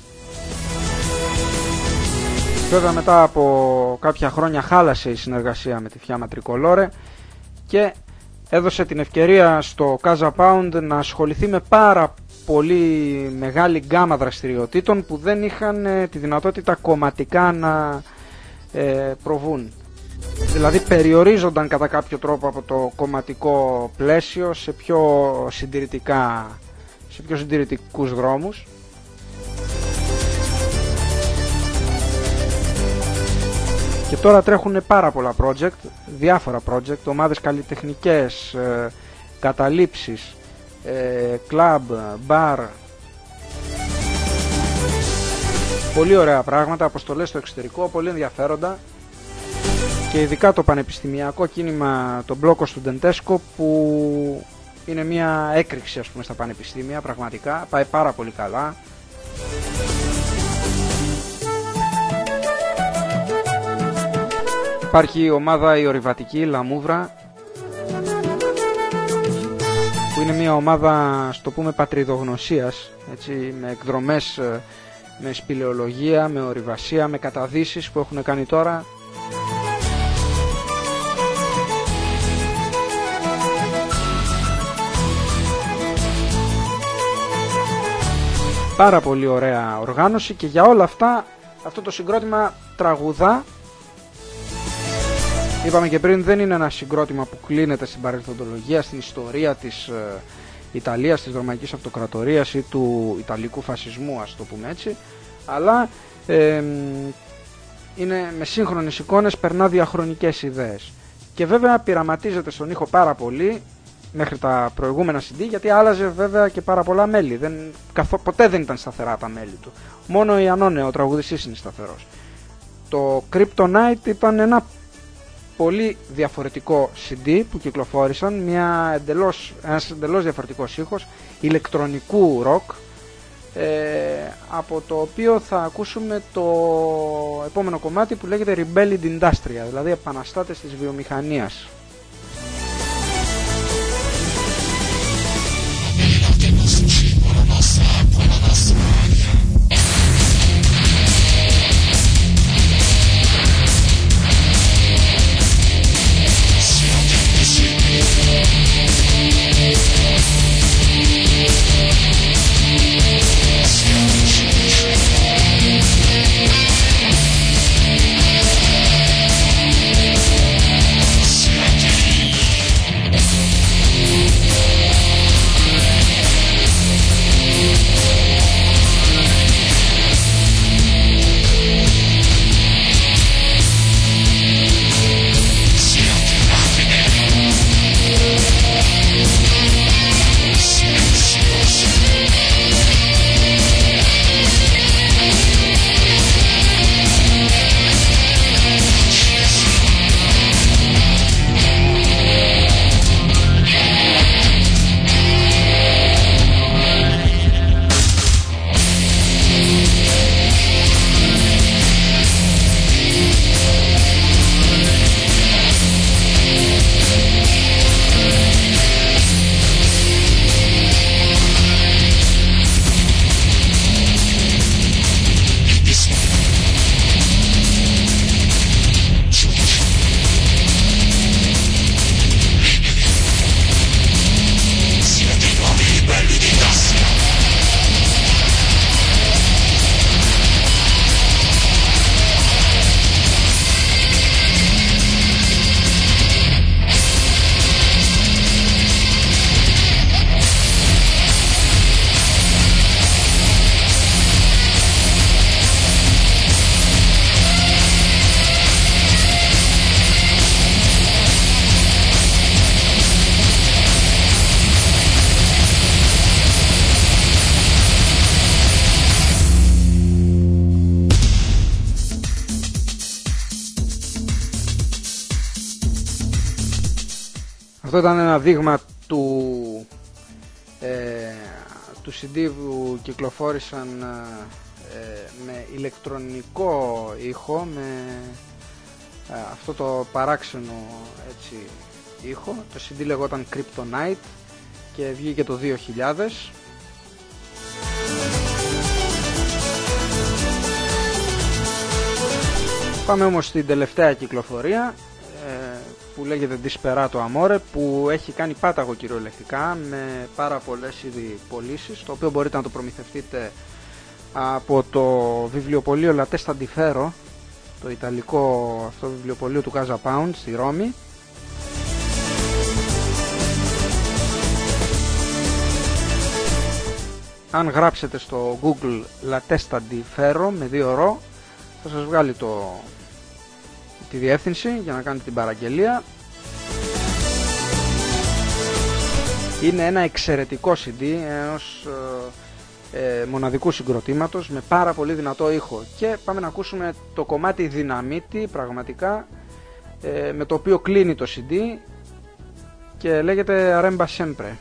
Βέβαια μετά από κάποια χρόνια χάλασε η συνεργασία με τη Fiamma Tricolore και έδωσε την ευκαιρία στο Casa Pound να ασχοληθεί με πάρα πολύ μεγάλη γκάμα δραστηριοτήτων που δεν είχαν τη δυνατότητα κομματικά να ε, προβούν. Δηλαδή περιορίζονταν κατά κάποιο τρόπο από το κομματικό πλαίσιο σε πιο συντηρητικά, σε πιο συντηρητικούς δρόμους. Και τώρα τρέχουν πάρα πολλά project, διάφορα project, ομάδες καλλιτεχνικές, ε, καταλήψεις, ε, club, bar. Πολύ ωραία πράγματα, αποστολές στο εξωτερικό, πολύ ενδιαφέροντα. Και ειδικά το πανεπιστημιακό κίνημα, το Blocco Studentesco, που είναι μια έκρηξη ας πούμε στα πανεπιστήμια, πραγματικά, πάει πάρα πολύ καλά. Υπάρχει η ομάδα η ορειβατική La Mouvra, που είναι μια ομάδα, στο πούμε, πατριδογνωσίας, έτσι, με εκδρομές, με σπηλαιολογία, με ορειβασία, με καταδύσεις που έχουν κάνει τώρα. Πάρα πολύ ωραία οργάνωση και για όλα αυτά αυτό το συγκρότημα τραγουδά. Είπαμε και πριν, δεν είναι ένα συγκρότημα που κλείνεται στην παρελθοντολογία, στην ιστορία της Ιταλίας, της Ρωμαϊκής Αυτοκρατορίας ή του Ιταλικού φασισμού, ας το πούμε έτσι, αλλά ε, είναι με σύγχρονες εικόνες, περνά διαχρονικές ιδέες. Και βέβαια πειραματίζεται στον ήχο πάρα πολύ μέχρι τα προηγούμενα σι ντι, γιατί άλλαζε βέβαια και πάρα πολλά μέλη. Δεν, καθό, ποτέ δεν ήταν σταθερά τα μέλη του. Μόνο η Ανώνε, ο τραγουδιστής, είναι σταθερός. Το Kryptonite ήταν ένα πολύ διαφορετικό σι ντι που κυκλοφόρησαν, μια εντελώς, ένας εντελώς διαφορετικός ήχος ηλεκτρονικού rock, ε, από το οποίο θα ακούσουμε το επόμενο κομμάτι που λέγεται Rebelled Industria, δηλαδή επαναστάτες της βιομηχανίας. Αυτό ήταν ένα δείγμα του, ε, του σι ντι που κυκλοφόρησαν ε, με ηλεκτρονικό ήχο, με ε, αυτό το παράξενο έτσι, ήχο. Το σι ντι λεγόταν Kryptonite και βγήκε το δύο χιλιάδες. Πάμε όμως στην τελευταία κυκλοφορία, ε, που λέγεται Disperato Amore, που έχει κάνει πάταγο κυριολεκτικά με πάρα πολλές ήδη πωλήσεις, το οποίο μπορείτε να το προμηθευτείτε από το βιβλιοπωλείο La Testa di Ferro, το ιταλικό αυτό βιβλιοπωλείο του Casa Pound στη Ρώμη. Αν γράψετε στο Google La Testa di Ferro με δύο ρο, θα σας βγάλει το, τη διεύθυνση για να κάνετε την παραγγελία. Είναι ένα εξαιρετικό σι ντι ενός ε, ε, μοναδικού συγκροτήματος με πάρα πολύ δυνατό ήχο. Και πάμε να ακούσουμε το κομμάτι Δυναμίτη, πραγματικά, ε, με το οποίο κλείνει το σι ντι και λέγεται Aremba Sempre.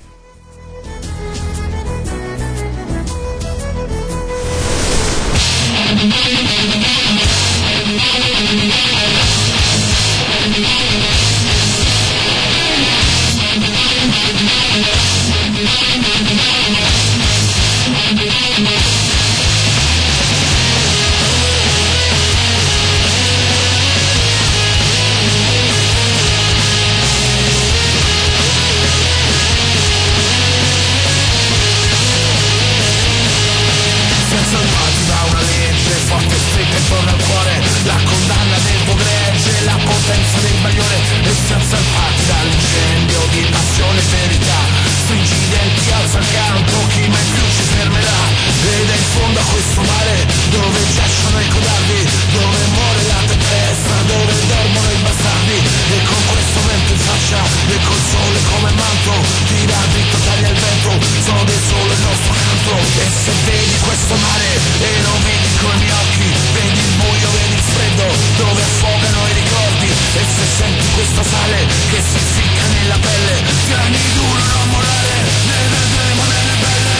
Intorno al cuore, la condanna del pogregge, la potenza del bagliore, e senza il parti dall'incendio di passione e verità. stringi i denti, alza il canto, chi mai più ci fermerà? Ed è in fondo a questo mare dove giacciono i codardi, dove muore la tempesta, dove dormono i bastardi. E con questo vento in faccia e col sole come manto, tira dritto, taglia il vento, sode solo il nostro canto. E se vedi questo mare e non vedi coi miei occhi, vedi il buio, vedi il freddo, dove affogano i ricordi. E se senti questo sale che si ficca nella pelle, tieni duro, non mollare, ne vedremo nelle belle.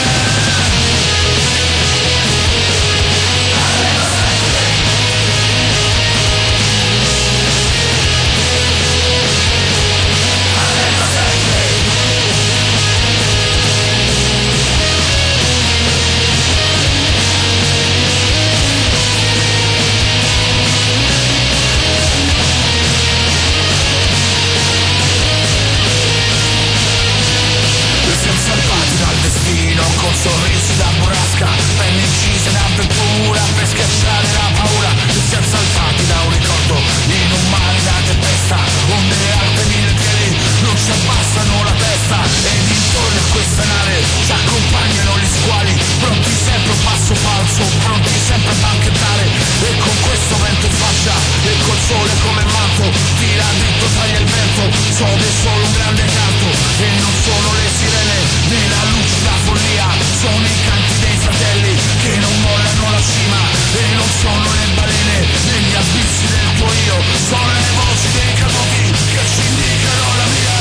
Con sorrisi da burrasca, penne incise d'avventura per schiacciare la paura. E siamo saltati da un ricordo in un mare da tempesta, onde alte mille piedi non ci abbassano la testa. Ed intorno a questa nave ci accompagnano gli squali, pronti sempre un passo falso, pronti sempre a banchettare. E con questo vento in faccia e col sole come manto, tira dritto, taglia il vento, sode solo un grande canto. E non sono le sirene né la luce da follia, sono i canti dei fratelli che non mollano la cima. E non sono le balene negli abissi del tuo io, sono le voci dei caduti che ci indicano la via.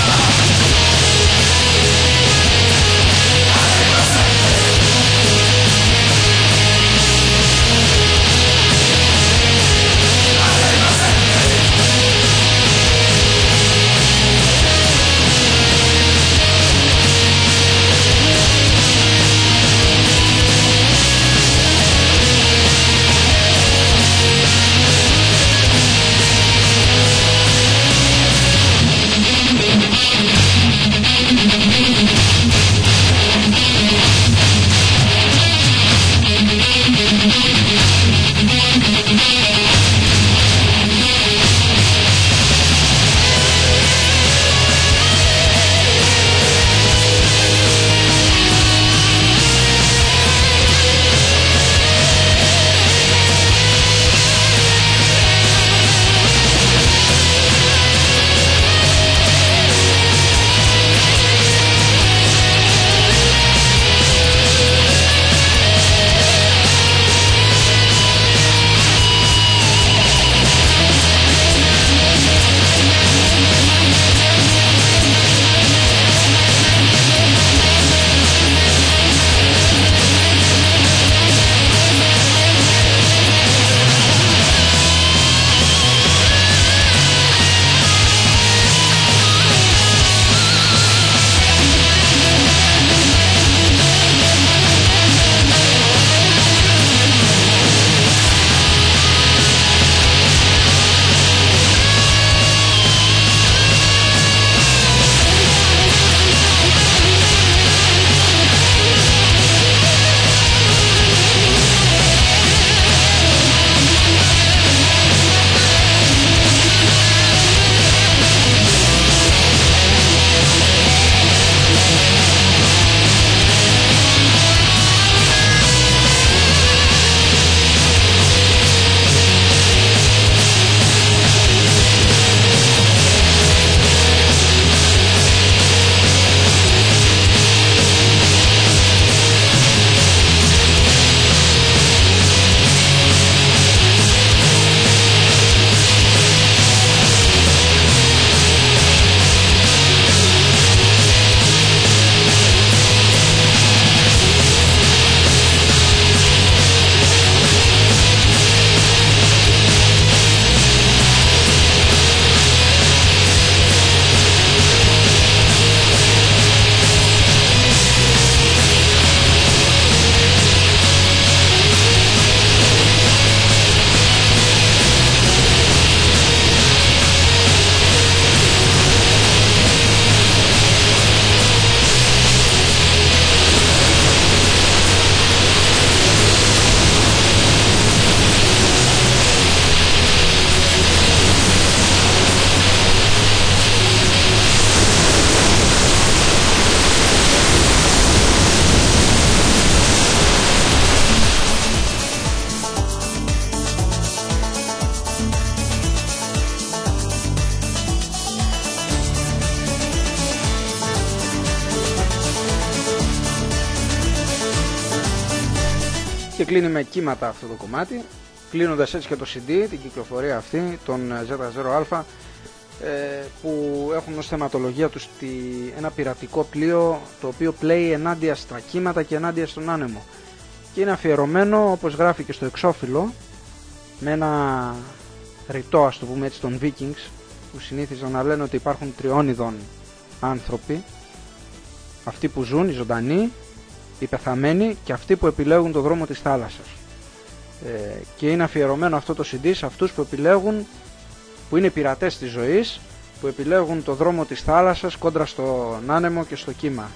Και κλείνει με κύματα αυτό το κομμάτι, κλείνοντας έτσι και το σι ντι, την κυκλοφορία αυτή, τον ζέτα ζέρο α, ε, που έχουν ως θεματολογία τους τη, ένα πειρατικό πλοίο το οποίο πλέει ενάντια στα κύματα και ενάντια στον άνεμο. Και είναι αφιερωμένο, όπως γράφει και στο εξώφυλλο, με ένα ρητό, ας το πούμε έτσι, των Vikings, που συνήθιζαν να λένε ότι υπάρχουν τριών ειδών άνθρωποι: αυτοί που ζουν, οι ζωντανοί, οι πεθαμένοι και αυτοί που επιλέγουν το δρόμο της θάλασσας. Ε, και είναι αφιερωμένο αυτό το σι ντι σε αυτούς που επιλέγουν, που είναι πειρατές της ζωής, που επιλέγουν το δρόμο της θάλασσας κόντρα στον άνεμο και στο κύμα.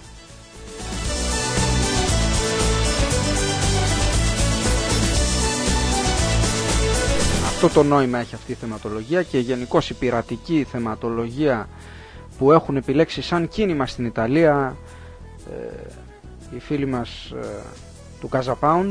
Αυτό το νόημα έχει αυτή η θεματολογία, και γενικώς η πειρατική θεματολογία που έχουν επιλέξει σαν κίνημα στην Ιταλία ε, οι φίλοι μας ε, του Casa Pound.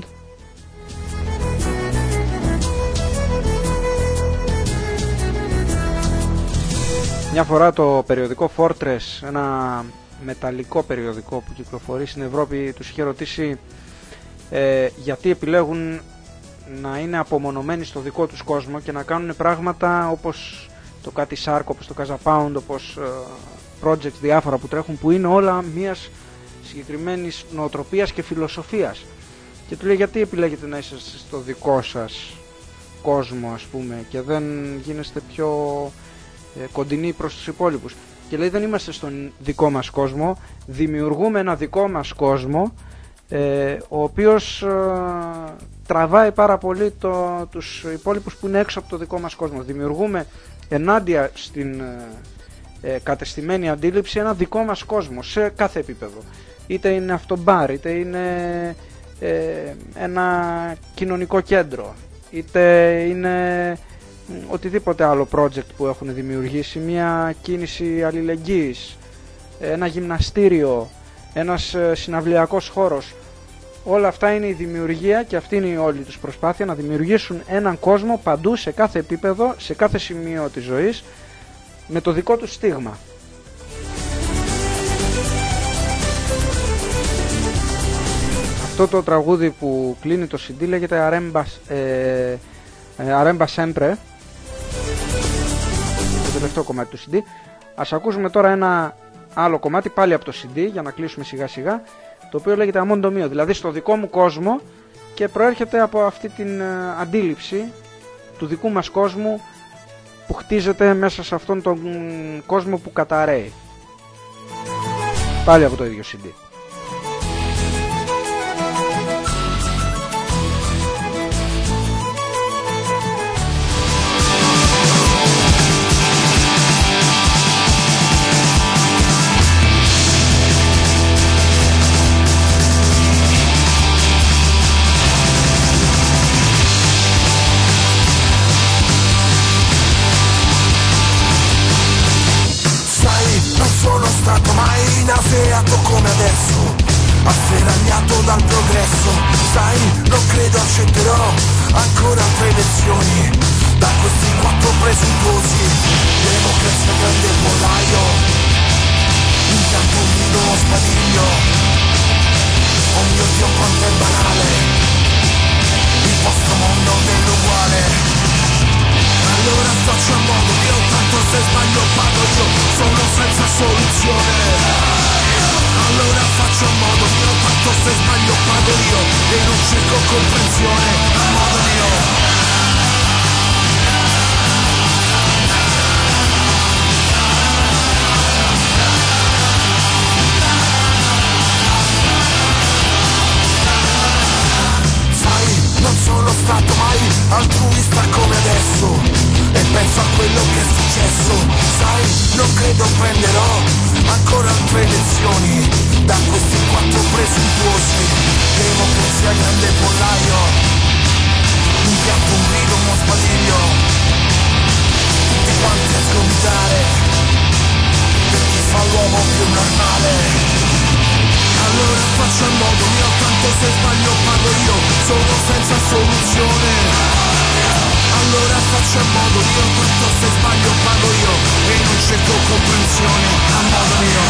Μια φορά το περιοδικό Fortress, ένα μεταλλικό περιοδικό που κυκλοφορεί στην Ευρώπη, τους είχε ρωτήσει ε, γιατί επιλέγουν να είναι απομονωμένοι στο δικό τους κόσμο και να κάνουν πράγματα όπως το κάτι Shark, όπως το Casa Pound, όπως ε, projects διάφορα που τρέχουν, που είναι όλα μιας συγκεκριμένης νοοτροπίας και φιλοσοφίας. Και του λέει, γιατί επιλέγετε να είσαστε στο δικό σας κόσμο, ας πούμε, και δεν γίνεστε πιο ε, κοντινοί προς τους υπόλοιπους? Και λέει, δεν είμαστε στον δικό μας κόσμο, δημιουργούμε ένα δικό μας κόσμο ε, ο οποίος ε, τραβάει πάρα πολύ το, τους υπόλοιπους που είναι έξω από το δικό μας κόσμο. Δημιουργούμε ενάντια στην ε, ε, κατεστημένη αντίληψη ένα δικό μας κόσμο σε κάθε επίπεδο. Είτε είναι αυτό μπαρ, είτε είναι ε, ένα κοινωνικό κέντρο, είτε είναι οτιδήποτε άλλο project που έχουν δημιουργήσει, μια κίνηση αλληλεγγύης, ένα γυμναστήριο, ένας συναυλιακός χώρος. Όλα αυτά είναι η δημιουργία, και αυτή είναι η όλη τους προσπάθεια, να δημιουργήσουν έναν κόσμο παντού, σε κάθε επίπεδο, σε κάθε σημείο της ζωής, με το δικό τους στίγμα. Αυτό το τραγούδι που κλείνει το σι ντι λέγεται Aremba, ε, Aremba Sempre, το τελευταίο κομμάτι του σι ντι. Ας ακούσουμε τώρα ένα άλλο κομμάτι πάλι από το σι ντι για να κλείσουμε σιγά σιγά, το οποίο λέγεται Amondo Mio, δηλαδή στο δικό μου κόσμο, και προέρχεται από αυτή την αντίληψη του δικού μας κόσμου που χτίζεται μέσα σε αυτόν τον κόσμο που καταραίει. Πάλι από το ίδιο σι ντι. Nauseato come adesso, asserragliato dal progresso. Sai, non credo accetterò ancora altre lezioni da questi quattro presuntuosi. Democrazia grande pollaio, in campo un nido spadiglio. Oh mio Dio quanto è banale il vostro mondo dell'uguale. Allora faccio a modo mio, tanto se sbaglio pago io, sono senza soluzione. Allora faccio a modo mio, tanto se sbaglio pago io, e non cerco comprensione, a modo mio. Sai, non sono stato mai altruista come adesso, e penso a quello che è successo. Sai, non credo prenderò ancora altre lezioni da questi quattro presuntuosi. Democrazia grande pollaio, un piatto, un grido, uno spadiglio, tutti quanti a sgomitare per chi fa l'uomo più normale. Allora faccio il modo mio, tanto se sbaglio pago io, sono senza soluzione. Allora faccio a modo mio, tanto se sbaglio pago io, e non cerco comprensione, a modo mio.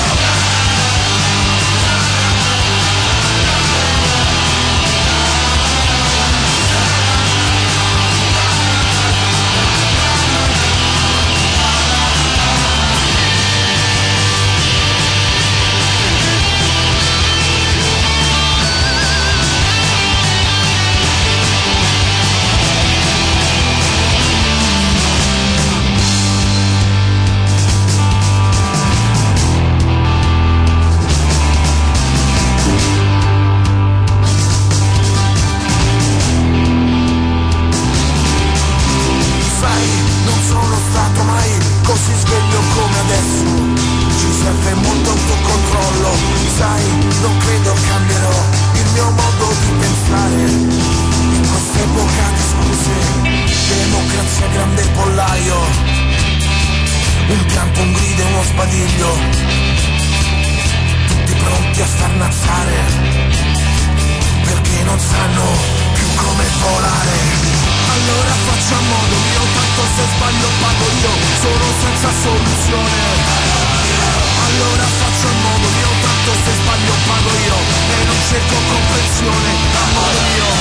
uno sbadiglio, tutti pronti a starnazzare, perché non sanno più come volare. Allora faccio a modo mio, tanto se sbaglio pago io, sono senza soluzione. Allora faccio a modo mio, tanto se sbaglio pago io, e non cerco comprensione, a modo mio.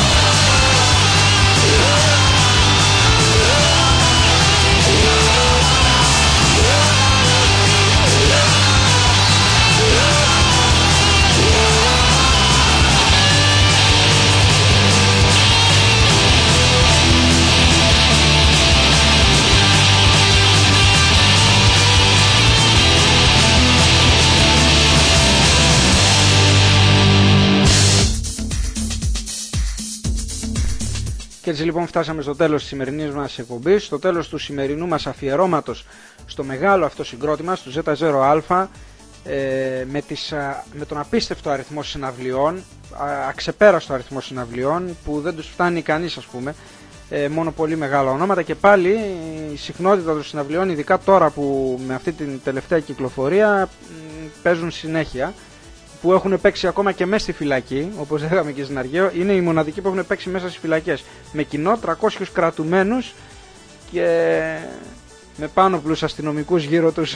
Και έτσι λοιπόν φτάσαμε στο τέλος της σημερινής μας εκπομπής, στο τέλος του σημερινού μας αφιερώματος στο μεγάλο αυτό συγκρότημα, στο ζέτα ζέρο α, ε, με, τις, με τον απίστευτο αριθμό συναυλιών, αξεπέραστο αριθμό συναυλιών που δεν τους φτάνει κανείς, ας πούμε, ε, μόνο πολύ μεγάλα ονόματα, και πάλι η συχνότητα των συναυλιών, ειδικά τώρα που με αυτή την τελευταία κυκλοφορία παίζουν συνέχεια, που έχουν παίξει ακόμα και μέσα στη φυλακή, όπως λέγαμε και στην Αργαίο, είναι οι μοναδικοί που έχουν παίξει μέσα στις φυλακές, με κοινό τριακόσιους κρατουμένους και με πάνωπλους αστυνομικούς γύρω τους.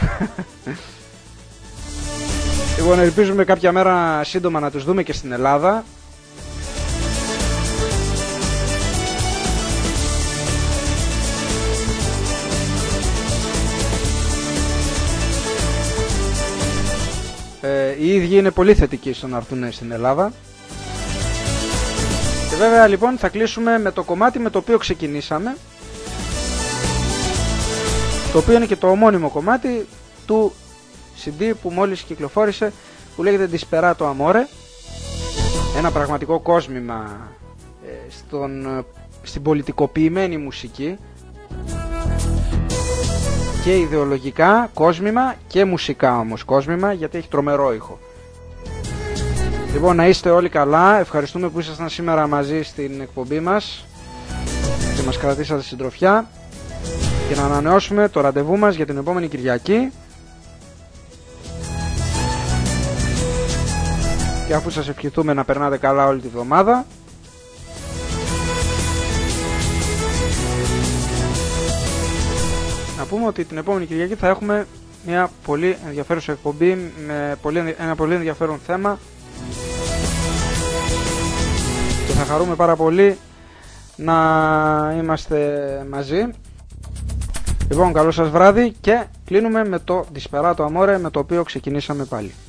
Λοιπόν, ελπίζουμε κάποια μέρα σύντομα να τους δούμε και στην Ελλάδα. Ε, οι ίδιοι είναι πολύ θετικοί στο να έρθουν στην Ελλάδα. Και βέβαια λοιπόν θα κλείσουμε με το κομμάτι με το οποίο ξεκινήσαμε, το οποίο είναι και το ομώνυμο κομμάτι του σι ντι που μόλις κυκλοφόρησε, που λέγεται Disperato Amore. Ένα πραγματικό κόσμημα ε, στον, στην πολιτικοποιημένη μουσική, και ιδεολογικά κόσμημα και μουσικά όμως κόσμημα, γιατί έχει τρομερό ήχο. Λοιπόν, να είστε όλοι καλά, ευχαριστούμε που ήσασταν σήμερα μαζί στην εκπομπή μας και μας κρατήσατε συντροφιά, και να ανανεώσουμε το ραντεβού μας για την επόμενη Κυριακή. Και αφού σας ευχηθούμε να περνάτε καλά όλη τη βδομάδα, να πούμε ότι την επόμενη Κυριακή θα έχουμε μια πολύ ενδιαφέρουσα εκπομπή με πολύ, ένα πολύ ενδιαφέρον θέμα, και θα χαρούμε πάρα πολύ να είμαστε μαζί. Λοιπόν, καλό σας βράδυ, και κλείνουμε με το Disperato Amore, με το οποίο ξεκινήσαμε πάλι.